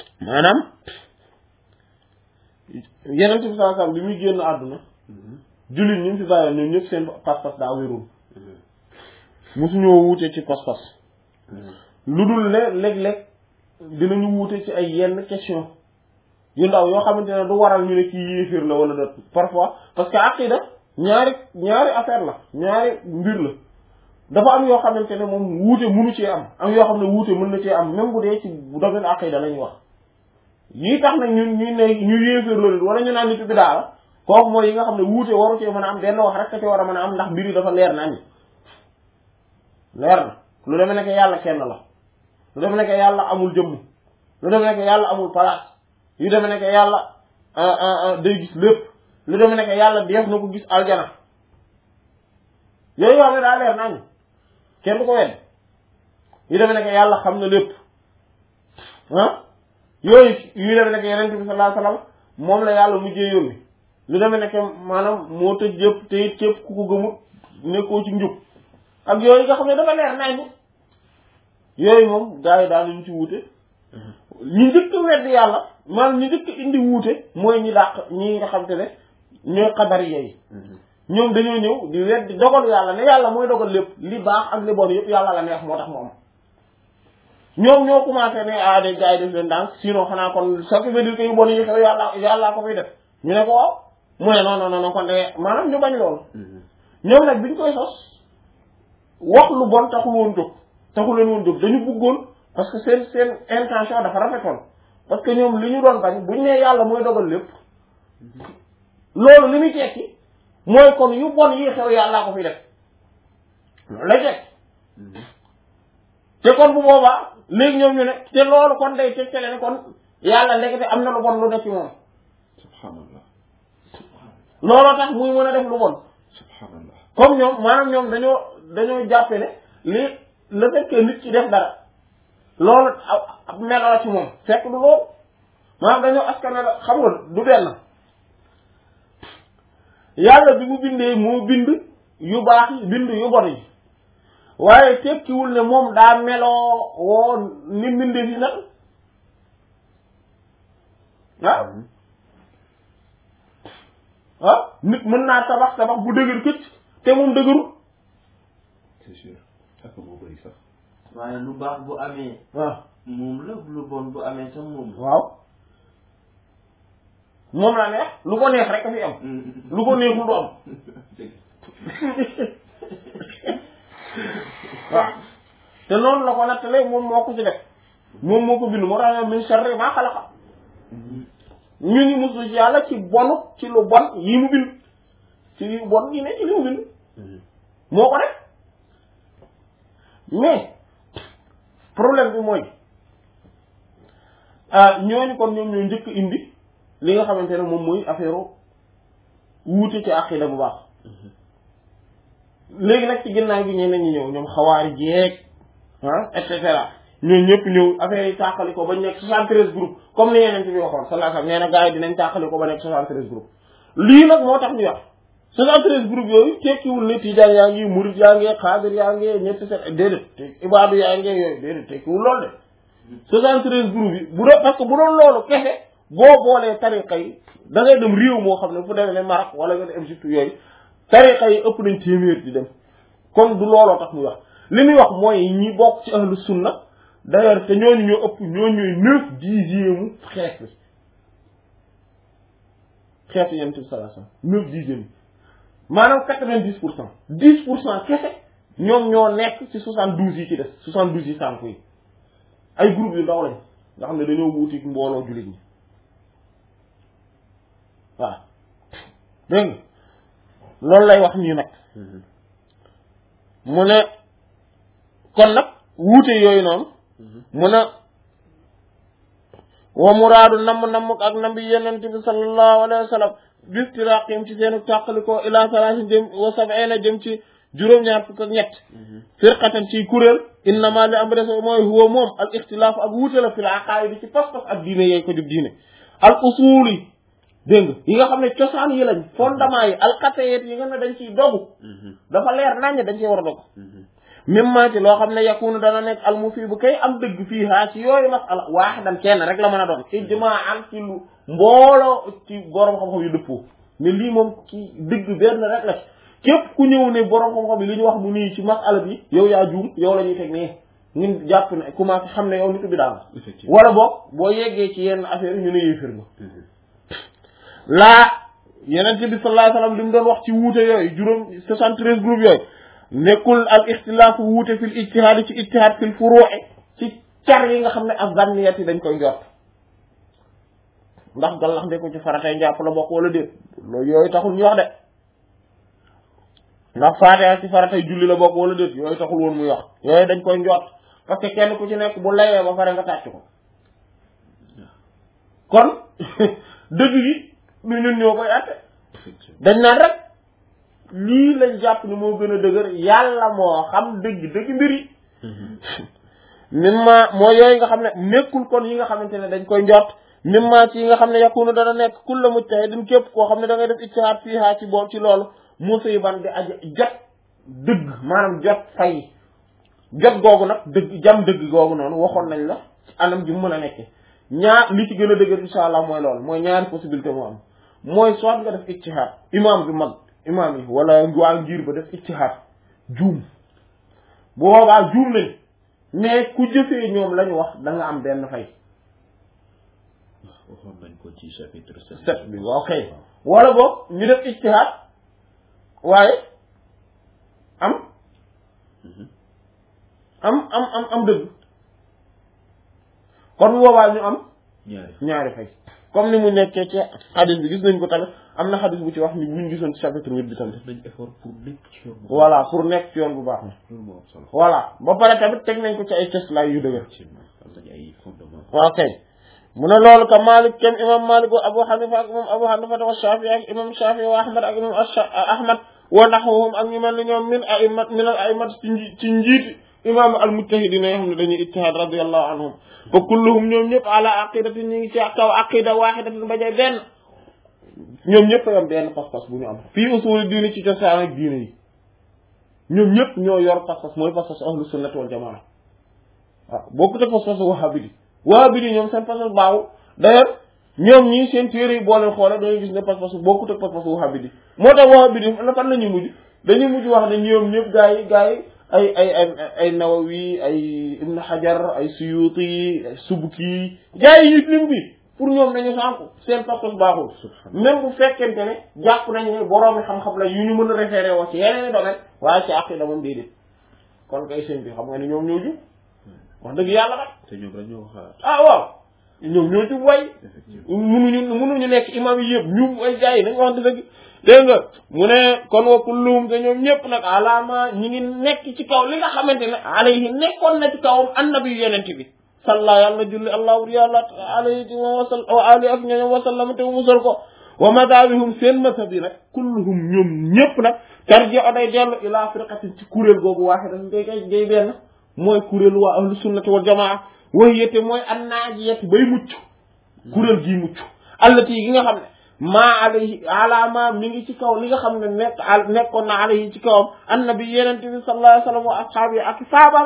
Speaker 1: maanaam yeneen bi sallallahu alayhi wasallam bi muy génn àdduna jullit ñi fi bàyyoon ñoom ñëpp seen pas-pas daa wérul mosuñoo wuute ci pas-pas lu dul ne léeg-léeg dinañu wuute ci ay yenn question yu ndaw yoo xamante ne du waral ñu ne kii yéeféer la wala dot parfois parce que aqida ñaari affaire la ñaari mbir la dafa am yoo xamante ne moom wuute mënu cee am yoo xam ne wuute mën na cee am même bu dee ci domaine aqida lañuy wax yii tax nag ñu ne ñu yéeféer la wala ñu naan nitu bidaa la kooku mooy yi nga xam ne wuute waru cee mën a am benn wax rek ka ci war a mën a am ndax mbir yi dafa leer nañ leer na lu demee nekk yàlla kenn la lu demee nekk yàlla amul jëmm lu demee nekk yàlla amul place yu demee nekk yàlla day gis lépp lu demee nekk yàlla def na ko gis aljana yooyu yoo xam ne daa leer nañ kenn du ko wedd yu demee nekk yàlla xam na lépp yooyu yu demee nekk yonent bi sallallahu alayhi wasallam moom la yàlla mujjee yónni lu demee nekk maanaam moo tëj yëpp te it képp ku ko gëmut nekkoo ci njub ak yooyu nga xam ne dafa leer nañ yooyu moom gars yi daal ñu ci wuute ñi njëkk wedd yàlla maanaam ñi njëkk indi wuute mooy ñi dàq ñi nga xam te ne ñooy xadar yi ñoom dañoo ñëw di weddi dogal yàlla ne yàlla mooy dogal lépp li baax ak li bon yëpp yàlla la neex moo tax mu am ñoom ñoo commencé ne ah des gars yi def leen ndànk sinon xanaa kon ça veut dire que yu bon yi xew yàllaa ko fiy def ñu ne ko waaw mu ne non kon de maanaam ñu bañ loolu ñoom nag biñ koy sos wax lu bon taxul leen woon jóg dañu bëggoon parce que seen intention dafa rafetoon parce que ñoom li ñu doon bañ buñ ne yàlla mooy dogal lépp loolu li muy tekki mooy kon yu bon yi xew yàllaa ko fi def loolu lay tekki te kon bu boobaa léegi ñoom ñu ne te loolu kon day tegtale ne kon yàlla ndekete am na lu bon lu ne ci moom
Speaker 2: subhanallah
Speaker 1: looloo tax muy mën a def lu bon
Speaker 2: subhanallah
Speaker 1: comme ñoom maanaam ñoom dañoo jàppe ne le fait que nit ci def dara loolu ab meloo ci moom fekk du loolu maanaam dañoo askan la xam nga du benn yàlla bi mu bindee moo bind yu baax yi bind yu bon yi waaye tekkiwul ne moom daa meloo woo ni mbinde fi nag nit mën naa tabax bu dëgër këcc te moom dëgërul
Speaker 2: c'est sûr ak moo bëri sax
Speaker 3: waaye lu baax bu amee moom la lu bon bu amee sax moom
Speaker 1: waaw moom la neex lu ko neex rek a fi am lu ko neexul du am waaw te noonu la ko nattalee moom moo ko ci def moom moo ko bind moo tax min sharri maa xalaqa ñu ngi musu ci yàlla ci bonu ci lu bon yi mu bind ci yu bon yi ne ci li mu bind moo ko def mais problème bi mooy ñooñu kon ñoom ñoo njëkk indi li nga xamante ne moom mooy affaire wuute ci aqida bu baax léegi nag ci ginnaaw gi ñeneen ñi ñëw ñoom xawaari jeeg et cetera ñooñu ñëpp ñëw affaire yi tàqali ko ba nekk 73 groupes comme ni yeneen ci bi waxoon sallallahu alayhi wasallam nee na gars yi dinañ tàqali ko ba nekk 73 groupes lii nag moo tax ñu wax 73 groupes yooyu tekkiwul ne tijaan yaa ngi murid yaa ngi xaadir yaa ngi ñetti set déedéet ibaadu yaa ngi yooyu déedéet tekkiwul loolu de 73 groupes yi bu doon parce que bu doon loolu kese boo boolee tariqa yi da ngay dem réew moo xam ne fu demee ne Maroc wala nga dem Égypte yooyu tariqa yi ëpp nañ téeméer di dem kon du looloo tax muy wax li muy wax mooy ñi bokk ci ahlu sunna d'ailleurs te ñooñu ñoo ëpp ñooñu ñooy 9/10 xeet bi xeetu Yonent bi sallallahu alayhi wasallam 9/10 maanaam 90%. 10% kese ñoom ñoo nekk ci 72 yi ci des 72 yi sànq yi ay groupe yu ndaw lañ nga xam ne dañoo wuuti mbooloo jullit ñi waaw dégg nga loolu lay wax nii nag mu ne kon nag wuute yooyu noonu mu ne wa muraadu namm ak nabi yenente bi sallallahu alayhi wa sallam bistiraqim ci seenu tàqalikoo ila salaasin jëm wa sab'ina jëm ci juróom-ñaar fukk ak ñett firqatan ci kuréel innama li am reso mooy huwa moom al ixtilaaf ak wuute la fil aqaayid ci pas-pas ak diine yooyu ko jub diine al usul yi dégg nga yi nga xam ne cosaan yi lañ fondement yi al qat'iyat yi nga ne dañ ciy dogu dafa leer naññ dañ ciy war a dogu mimma ci loo xam ne yakunu dana nekk al mufiid bu kay am dëgg fii haa ci yooyu masala waaxidan kenn rek la mën a doon ijmaa am ci lu mbooloo ci borom xam-xam yu dëppoo ne lii moom ki dëgg benn rek la képp ku ñëw ne borom xam-xam yi li ñu wax mu nii ci masala bi yow yaa juum yow la ñuy teg nii ñun jàpp ne commencé xam ne yow nitu bi daal wala boog boo yeggee ci yenn affaire yi ñu ne yéefir nga laa yenente bi sallallahu alayhi wasallam li mu doon wax ci wuute yooyu juróom 73 groupes yooyu nekkul al ixtilaaf wuute fil ijtihaad ci ijtihaad fil furu'i ci car yi nga xam ne ak zanniyat yi dañ koy njort ndax gallax nde ko ci faratay njàpp la bokk wala déet loolu yooyu taxul ñu wax de ndax faatiha ci faratay julli la bokk wala déet yooyu taxul woon muy wax yooyu dañ koy njort parce que kenn ku ci nekk bu layee ba pare nga tàcc ko kon dëgg gi lu ñun ñoo koy àtte dañ naan rek lii lañ jàpp ni moo gën a dëgër yàlla moo xam dëgg mbir yi mimma moo yooyu nga xam ne nekkul kon yi nga xamante ne dañ koy njort mimma ci yi nga xam ne yakunu dana nekk kulla mujtahidin képp koo xam ne da ngay def ijtihaad fiihaa ci boobu ci loolu musiban di aja jot dëgg maanaam jot fay jot googu nag dëgg jam dëgg googu noonu waxoon nañ la ci anam ji mu mën a nekke ñaar li ci gën a dëgër insha allah mooy loolu mooy ñaari possibilité moo am mooy soit nga def ijtihaad imam bi mag imam yi wala waa ngir ba def ijtihaad juum bu boobaa juum nañ mais ku jëfee ñoom la ñu wax da nga am benn fay
Speaker 2: waxoon nañ ko ci chapitre
Speaker 1: 7 bi waaw kay wala boog ñu def ijtihaad waaye am dëgg kon boobaa ñu am ñaari fay comme ni mu nekkee ci xadis bi gis nañ ko tamit am na xadis bu ci wax ni buñ gisoon ci chapitre 8 bi tamit
Speaker 2: def nañ effort pour nekk ci yoon
Speaker 1: voilà pour nekk ci yoon bu baax na
Speaker 2: loolu moo am solo
Speaker 1: voilà ba pare tamit teg nañ ko ci ay cëslaay yu dëgër
Speaker 2: am nañ ay fondement
Speaker 1: waaw kay mu ne loolu ka Malik kem imam Malik wa Abu Hanifa ak imam Abu Hanifa wa Shafi ak imam Shafi wa Ahmad ak imam Ahmad wa nahwuhum ak ñu mel ni ñoom min al a'immat ci njiiti imam al mujtahidina yoo xam ne dañuy ijtihad radiyallahu anhum fa kulluhum ñoom ñëpp ala aqidatin ñu ngi ci kaw aqida wahidatin ba jay benn ñoom ñëpp a am benn pas-pas bu ñu am fii usuli diini ci cosaan ak diine yi ñoom ñëpp ñoo yor pas-pas mooy pas-pas ahlu sunnati wal jamaa waaw bokkut ak pas-pas wahabidi ñoom seen pas-pas baaxu d'ailleurs ñoom ñii seen téere yi boo leen xoolee dañuy gis ne pas-pas bokkut ak pas-pas wahabidi moo tax wahabidi fan la ñuy mujj dañuy mujj wax ne ñoom ñëpp gaa yi ay Nawawi ay Ibn Hajar ay Suyuti ay Subki gaa yi lim bi pour ñoom nañu sànku seen pas-pas baaxul même bu fekkente ne jàpp nañu ne boroomi xam-xam la yu ñu mën a référé woo ci yeneen domaine waaye ci aqida moom déedéet kon kay seen bi xam nga ne ñoom ñoo jub wax dëgg yàlla rek
Speaker 2: te ñoom rek ñoo xalaat
Speaker 1: waaw ñoom ñoo jub way munuñu nekk imam yi yëpp ñu ay gaa yi dañ wax dëgg dégg nga mu ne kon wa kulluhum te ñoom ñëpp nag alaama ñi ngi nekk ci kaw li nga xamante ne alayhi nekkoon na ci kawam annabi yonent bi salla yàlla julli allahu yàlla alayhi wa ali ak ñoom wa sallam te musal ko wa madhabihum seen mazhab yi nag kulluhum ñoom ñëpp nag tarji o day dellu ila firqatin ci kuréel googu waaxidatin day benn mooy kuréel waa ahlu sunnati wal jamaa way yette mooy annaajiyati bay mucc kuréel gii mucc allati gi nga xam ne maa alayhi alaama mi ngi ci kaw li nga xam ne nekkoon na alayhi ci kawam annabi yenente bi sallallahu alayhi wa sallam wa ashaabi ak saabam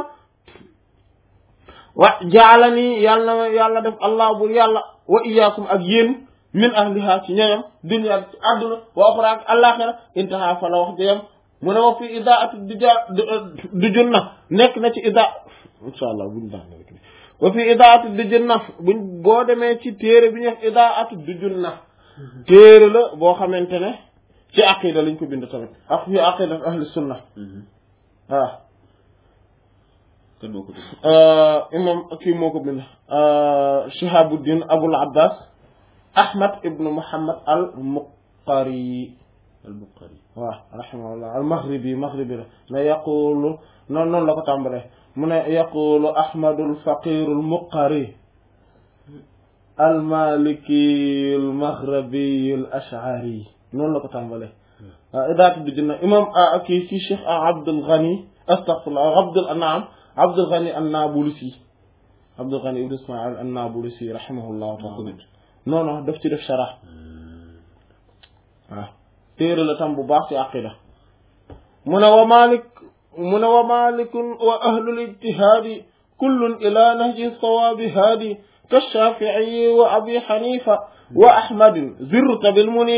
Speaker 1: wa jaalani yàlla def allah bur yàlla wa iyaakum ak yéen min ahliha ci ñoñam dunya ci àdduna wa uxra ak alaxira intaha fa la wax jeyam mu ne wa fi idaatu du junna nekk na ci ida insha allah buñu daan wa fi idaatu du junna buñ boo demee ci téere bi ñu wax idaatu du junna téere la boo xamante ne ci aqida lañ ko bind tamit ak fi aqida ahli sunna waaw
Speaker 2: kan moo ko bind
Speaker 1: imam kii moo ko bind Shihabuddin Abul Abbas Ahmad ibn Muhammad al Muqari waaw rahimahullah al maghribi la ne yaqulu noonu la ko tàmbalee mu ne yaqulu Ahmadul Faqirul Muqari al maliki al maghribi al ash'ari noonu la ko tàmbalee idaatu du junna imam kii ci Cheikh Abdul Ghani astaghfirullah Abdul Ghani an-Nabulusi Abdul Ghani ibn Ismaïl an-Nabulusi rahimahullah ta'ala non daf ci def sharah waaw téere la tam bu baax ci aqida mu ne wa malikun wa ahlul ijtihaadi kullun ila nahji sawaabi haadi كالشافعي وأبي حنيفة وأحمد زرت بالمنيفة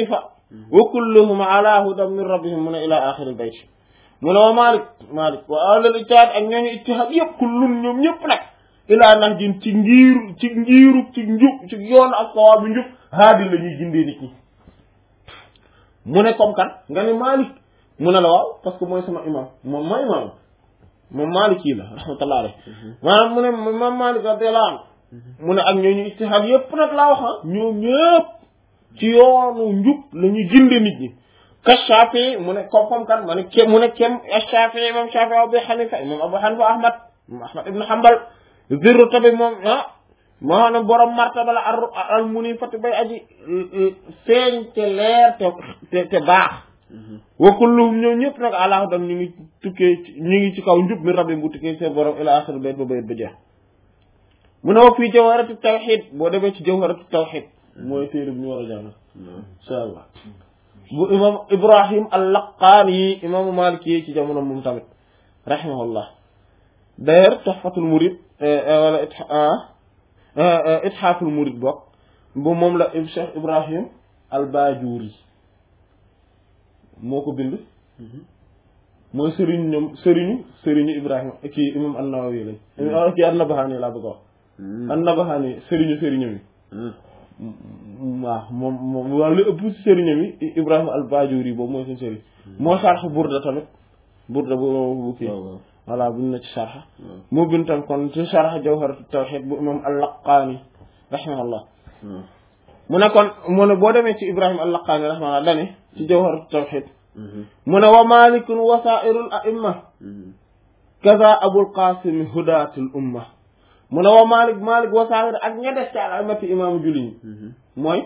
Speaker 1: wa kulluhum ala hudan min rabbihim mu ne ila axiril bayt mu ne wa Malik wa ahlul ijtihaad ak ñooñu ijtihaad yëpp kullun ñoom ñëpp nag ilaa nahjin ci njub ci yoon ak sawaab bi njub haadi la ñuy gindee nit ñi mu ne comme kan nga ne Malik mu ne la waaw parce que mooy sama imam moom Malik yi la rahmatullah alayhi maanaam mu ne imam Malik radiyallahu anhu mu ne ak ñooñu ijtihaad yëpp nag laa wax ñoom ñëpp ci yoonu njub la ñuy gindee nit ñi ka Shafi'i mu ne comme kan mu ne kem Shafi'i imam Shafi'i Abu Hanifa imam Abu Hanifa Ahmad ibn Hanbal zirru tabi moom maanaam borom martaba la al muni fati bay aji feeñ te leer te baax wa kulluhum ñoom ñëpp nag ala hudan ñu ngi ci kaw njub mi rabbi bu tukkee seen borom ila akhir bayt ba jeex mu ne wa fii jawharatu tawhid boo demee ci jawharatu tawhid mooy téere bi ñu war a jàng insha allah bu imam Ibrahim al-Laqani imaamu Maliki yi ci jamono moom tamit rahimahullah d'ailleurs tuhfatul murid wala ithaaful murid bokk bu moom la Cheikh Ibrahim al-Bajuri moo ko bind mooy sëriñu Ibrahim kii imam an-Nawawi lañ kii an-Nabahani laa bëgg a wax an-Nabahani sëriñu mi waaw moom waaw li ëpp si sëriñam yi Ibrahim al-Bajuri boobu mooy seen sëriñ moo sarx burda tamit burda bu kii voilà buñ na ci sarxa moo bind tam kon ci sarxa jawharatu tawhid bu imam al-Laqani rahimahullah mu ne kon mu ne boo demee ci Ibrahim al-Laqani rahimahullah dane ci jawharatu tawhid mu ne wa malikun wasairul a'imma kaza abul qasim hudatul umma mu ne wa malik wasair ak ña des ci al-a'immati imaamu julli mooy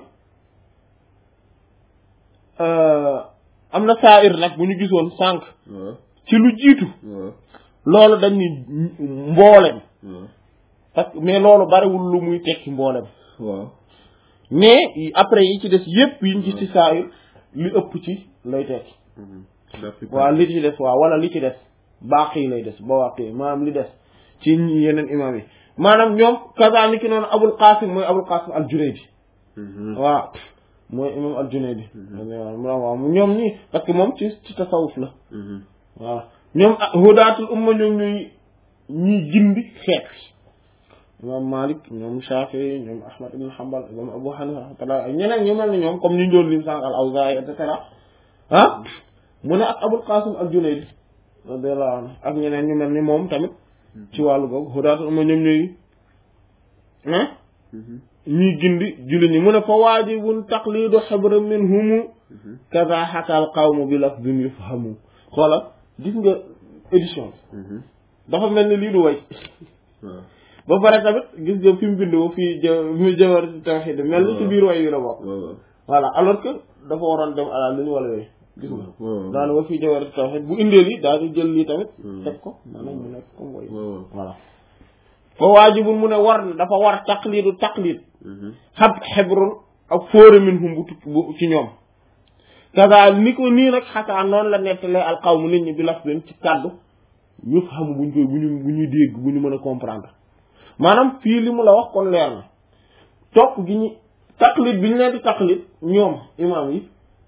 Speaker 1: am na sair nag bu ñu gisoon sànq ci lu jiitu loolu dañ ni mboolem parce que mais loolu bariwul lu muy tekki mboolem mais après yi ci des yépp yi ñu gis ci sair li ëpp ci lay tekki waaw li ci des waaw wala li ci des baaqi lay des ba waaqi maanaam li des ci yeneen imam yi maanaam ñoom kaza ni ki noonu Abul Qasim mooy Abul Qasim al-Junaydi waaw mooy imam al-Junaydi waaw ñoom ñi parce que moom ci tasawuf la waaw ñoom hudatul umma ñoom ñuy gindi xeet imam Malik ñoom Shafi'i ñoom Ahmad ibn Hanbal ñoom Abu Hanifa rahmatullah ñeneen ñu mel ni ñoom comme ñu doon lim sànq al-Awzaa'i et cetera mu ne ak Abul Qasim al-Junaydi radiyallahu anhu ak ñeneen ñu mel ni moom tamit ci wàllu googu hudatul umma ñoom ñuy gindi julli ñi mu ne fa waajibun taqlidu xibra minhum kaza hakal qawmu bi lafzin yufhamu xoolal gis nga édition dafa mel ni lii du way ba pare tamit gis nga fi mu bindoo fii mu Jawharatu Tawhid mel ni ci biir way wi la bokk voilà alors que dafa waroon dem ala li ñu wala yooyu gis nga daana wa fii Jawharatu Tawhid bu indee lii daal di jël lii tamit teg ko maanaam mu nekk comme way voilà fa waajibun mu ne dafa war taqlid xebrul ak fóore minhum bu ci ñoom kaza ni ko nii nag xataa noonu la nettalee alqawmu nit ñi bi laf den ci kàddu ñu xam bu ñuy dégg bu ñu mën a comprendre maanaam fii li mu la wax kon leer na topp gi ñu taqlid bi ñu leen di taqlid ñoom imam yi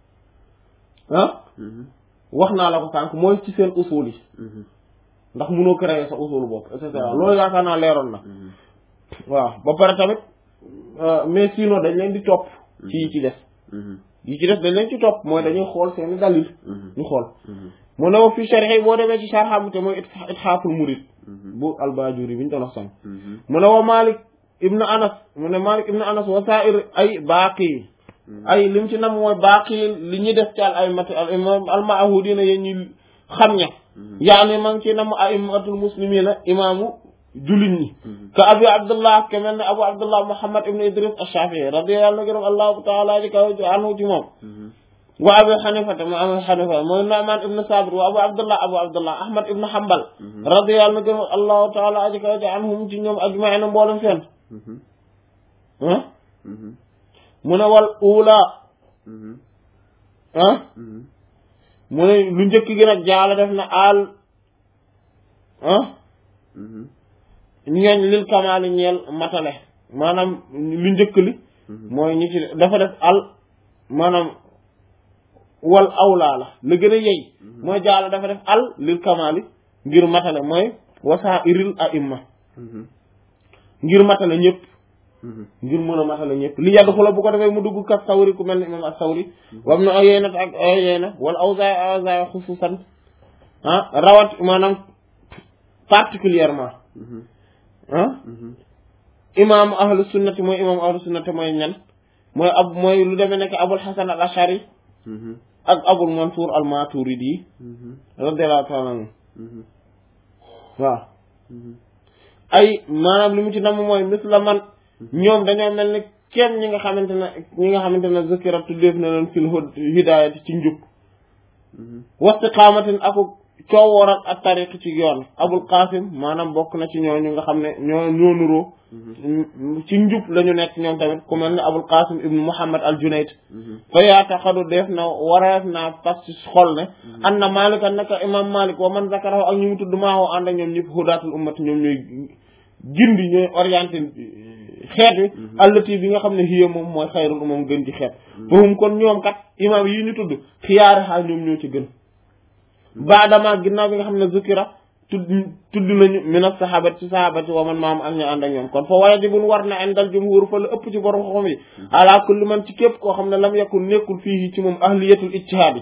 Speaker 1: wax naa la ko sànq mooy ci seen usul yi ndax mënoo créer sa usul bopp et cetera loolu yaakaar naa leeroon na waaw ba pare tamit mais sinon dañ leen di topp ci yi ci des dañ leen ci topp mooy dañuy xool seeni dalil ñu xool mu ne wa fi sharhi boo demee ci sharham te mooy ithaaful murid bu al-Bajuri bi ñu doon wax sànq mu ne wa Malik ibn Anas wa sa'ir ay baaqi ay lim ci nam mooy baaqi li ñuy def ci al-ma'hudina yéen ñu xam ña yaani ma ngi ci nam a'immatul muslimina imaamu jullit ñi ka abi abdullah ke mel ne abu abdullah muhammad ibn idris ash-shafi'i radiyallahu allahu ta'ala anhu ci moom wa abu hanifa te mu abu hanifa mooy nu'man ibn sabit wa abu abdullah ahmad ibn hanbal radiyallahu allahu ta'ala anhum ci ñoom ajma'in mboolem seen mu ne wal ula mu ne lu njëkk gi nag jaala def na ñooñ lil kamaali ñeel matale maanaam lu njëkk li mooy ñi ci dafa def maanaam wal awlaa la gën a yey mooy jaala dafa def al lil kamali ngir matale mooy wasaa'iril a'imma ngir matale ñëpp ngir mën a matale ñëpp li yàgg xula bu ko defee mu dugg kat sawri ku mel ne imam as-Sawri wam na Uyayna ak Uyayna wal Awzaa'i xususan rawat maanaam particulièrement imam ahlu sunnati mooy imam ahlu sunnati mooy ñan mooy lu demee nekk Abul Hasan al-Ash'ari ak Abul Mansur al-Maturidi radiyallahu ta'ala anhu waaw ay maanaam li mu ci nam mooy misla man ñoom dañoo mel ni kenn ñi nga xamante ne zakira tuddeef na leen fil hidayati ci njub wastiqamatin aku coowooral ak tariq ci yoon Abul Qasim maanaam bokk na ci ñooñu nga xam ne ñoo nuroo ci njub la ñu nekk ñoom tamit ku mel ne Abul Qasim ibn Muhammad al-Junayd fa yaataxadu def na wareef naa fas ci xol ne an na Malik naka imam Malik wa man zakarahu ak ñu mu tudd maawoo ànd ak ñoom ñëpp hudatul ummati ñoom ñooy gindi ñooy orienté xeet wi allati bi nga xam ne hiya moom mooy xayrul umam gën ci xeet fahum kon ñoom kat imam yi ñu tudd xiyaari xaal ñoom ñoo ci gën baadama ginnaaw bi nga xam ne zukira tudd nañu min as-sahabati ci sahabati wa man maam ak ñu ànd ak ñoom kon fa wajibun war na indal jumhur fa la ëpp ci borom xam yi ala kulli man ci képp koo xam ne lam yakun nekkul fii ci moom ahliyatul ijtihaad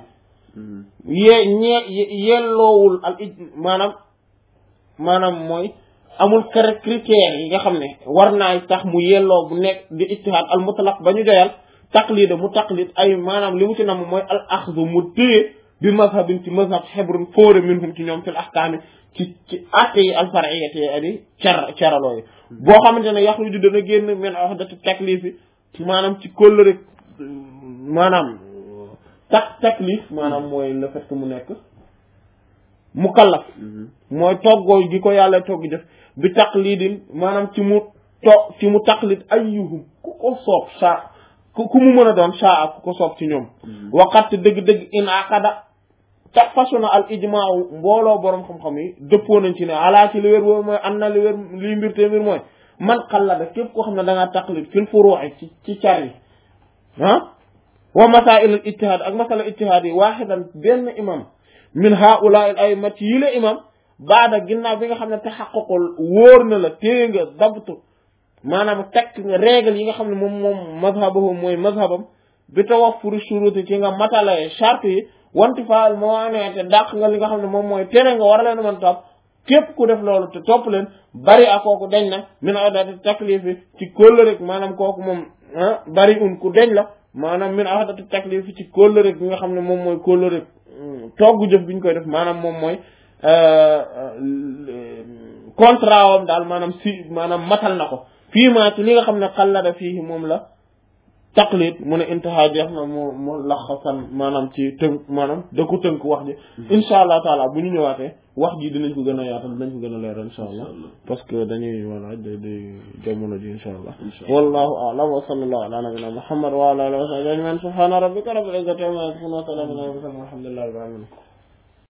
Speaker 1: yelloowul al maanaam mooy amul critères yi nga xam ne war naa tax mu yelloo bu nekk di ijtihaad al mutlaq ba ñu doyal taqlid mu taqlid ay maanaam li mu ci nam mooy al axdu mu téye bi mazhabin ci mazhab xebrun fóore minhum ci ñoom fil ahkaami ci atte yi al far'iyyati yi adi caraloo yi boo xamante ne yaxruju dana génn min uhdati taklif yi maanaam ci kóllëre maanaam taklif maanaam mooy le fait que mu nekk mukallaf mooy toggoo gi ko yàlla togg def bi taqlidin maanaam ci mu taqlid ayyuhum ku ko soob ku mu mën a doon saa ku ko soob ci ñoom waqat dëgg-dëgg in aqada ta fasuna al ijmaa mbooloo boroom xam-xam yi dëppoo nañ ci ne alaa ci li wér boobu mooy am na li wér liy mbir te mbir mooy man xallada képp koo xam ne da ngaa taqlid fil furu'i ci car yi wa masaa'il al ijtihaad ak masala ijtihaad yi waaxidan benn imam min haa'ulaa'i al a'immat yi la imam baada ginnaaw bi nga xam ne taxaqququl wóor na la téye nga dabtu maanaam tekk nga règle yi nga xam ne moom mazhabuhu mooy mazhabam bi tawaffuri shuruti ci nga matalaye charte yi wanti faal moo aneete dàq nga li nga xam ne moom mooy tere nga war a leen mën topp képp ku def loolu te topp leen bari ak kooku deñ na min ahdati taklif yi ci kóllëre maanaam kooku moom bari ku deñ la maanaam min ahdati taklif yi ci kóllëre gi nga xam ne moom mooy kóllëre togg jëf bi ñu koy def maanaam moom mooy contrat wam daal maanaam matal na ko fii maa ci li nga xam ne xallada fii moom la taqlid mu ne intaha jeex na mu laxasan maanaam ci tënk maanaam da ko tënk wax ji insha allah taala bu ñu ñëwaatee wax ji dinañ ko gën a yaatal dinañ ko gën a leeral insha allah parce que dañuy voilà day jamono ji insha allah wallahu a'lam wa sallallahu ala nabina muhammad wa ala alihi wa sahbihi ajma'in subhana rabbika rabbil izzati amma yasifun wa salamun ala al mursalin walhamdulillahi rabbil alamin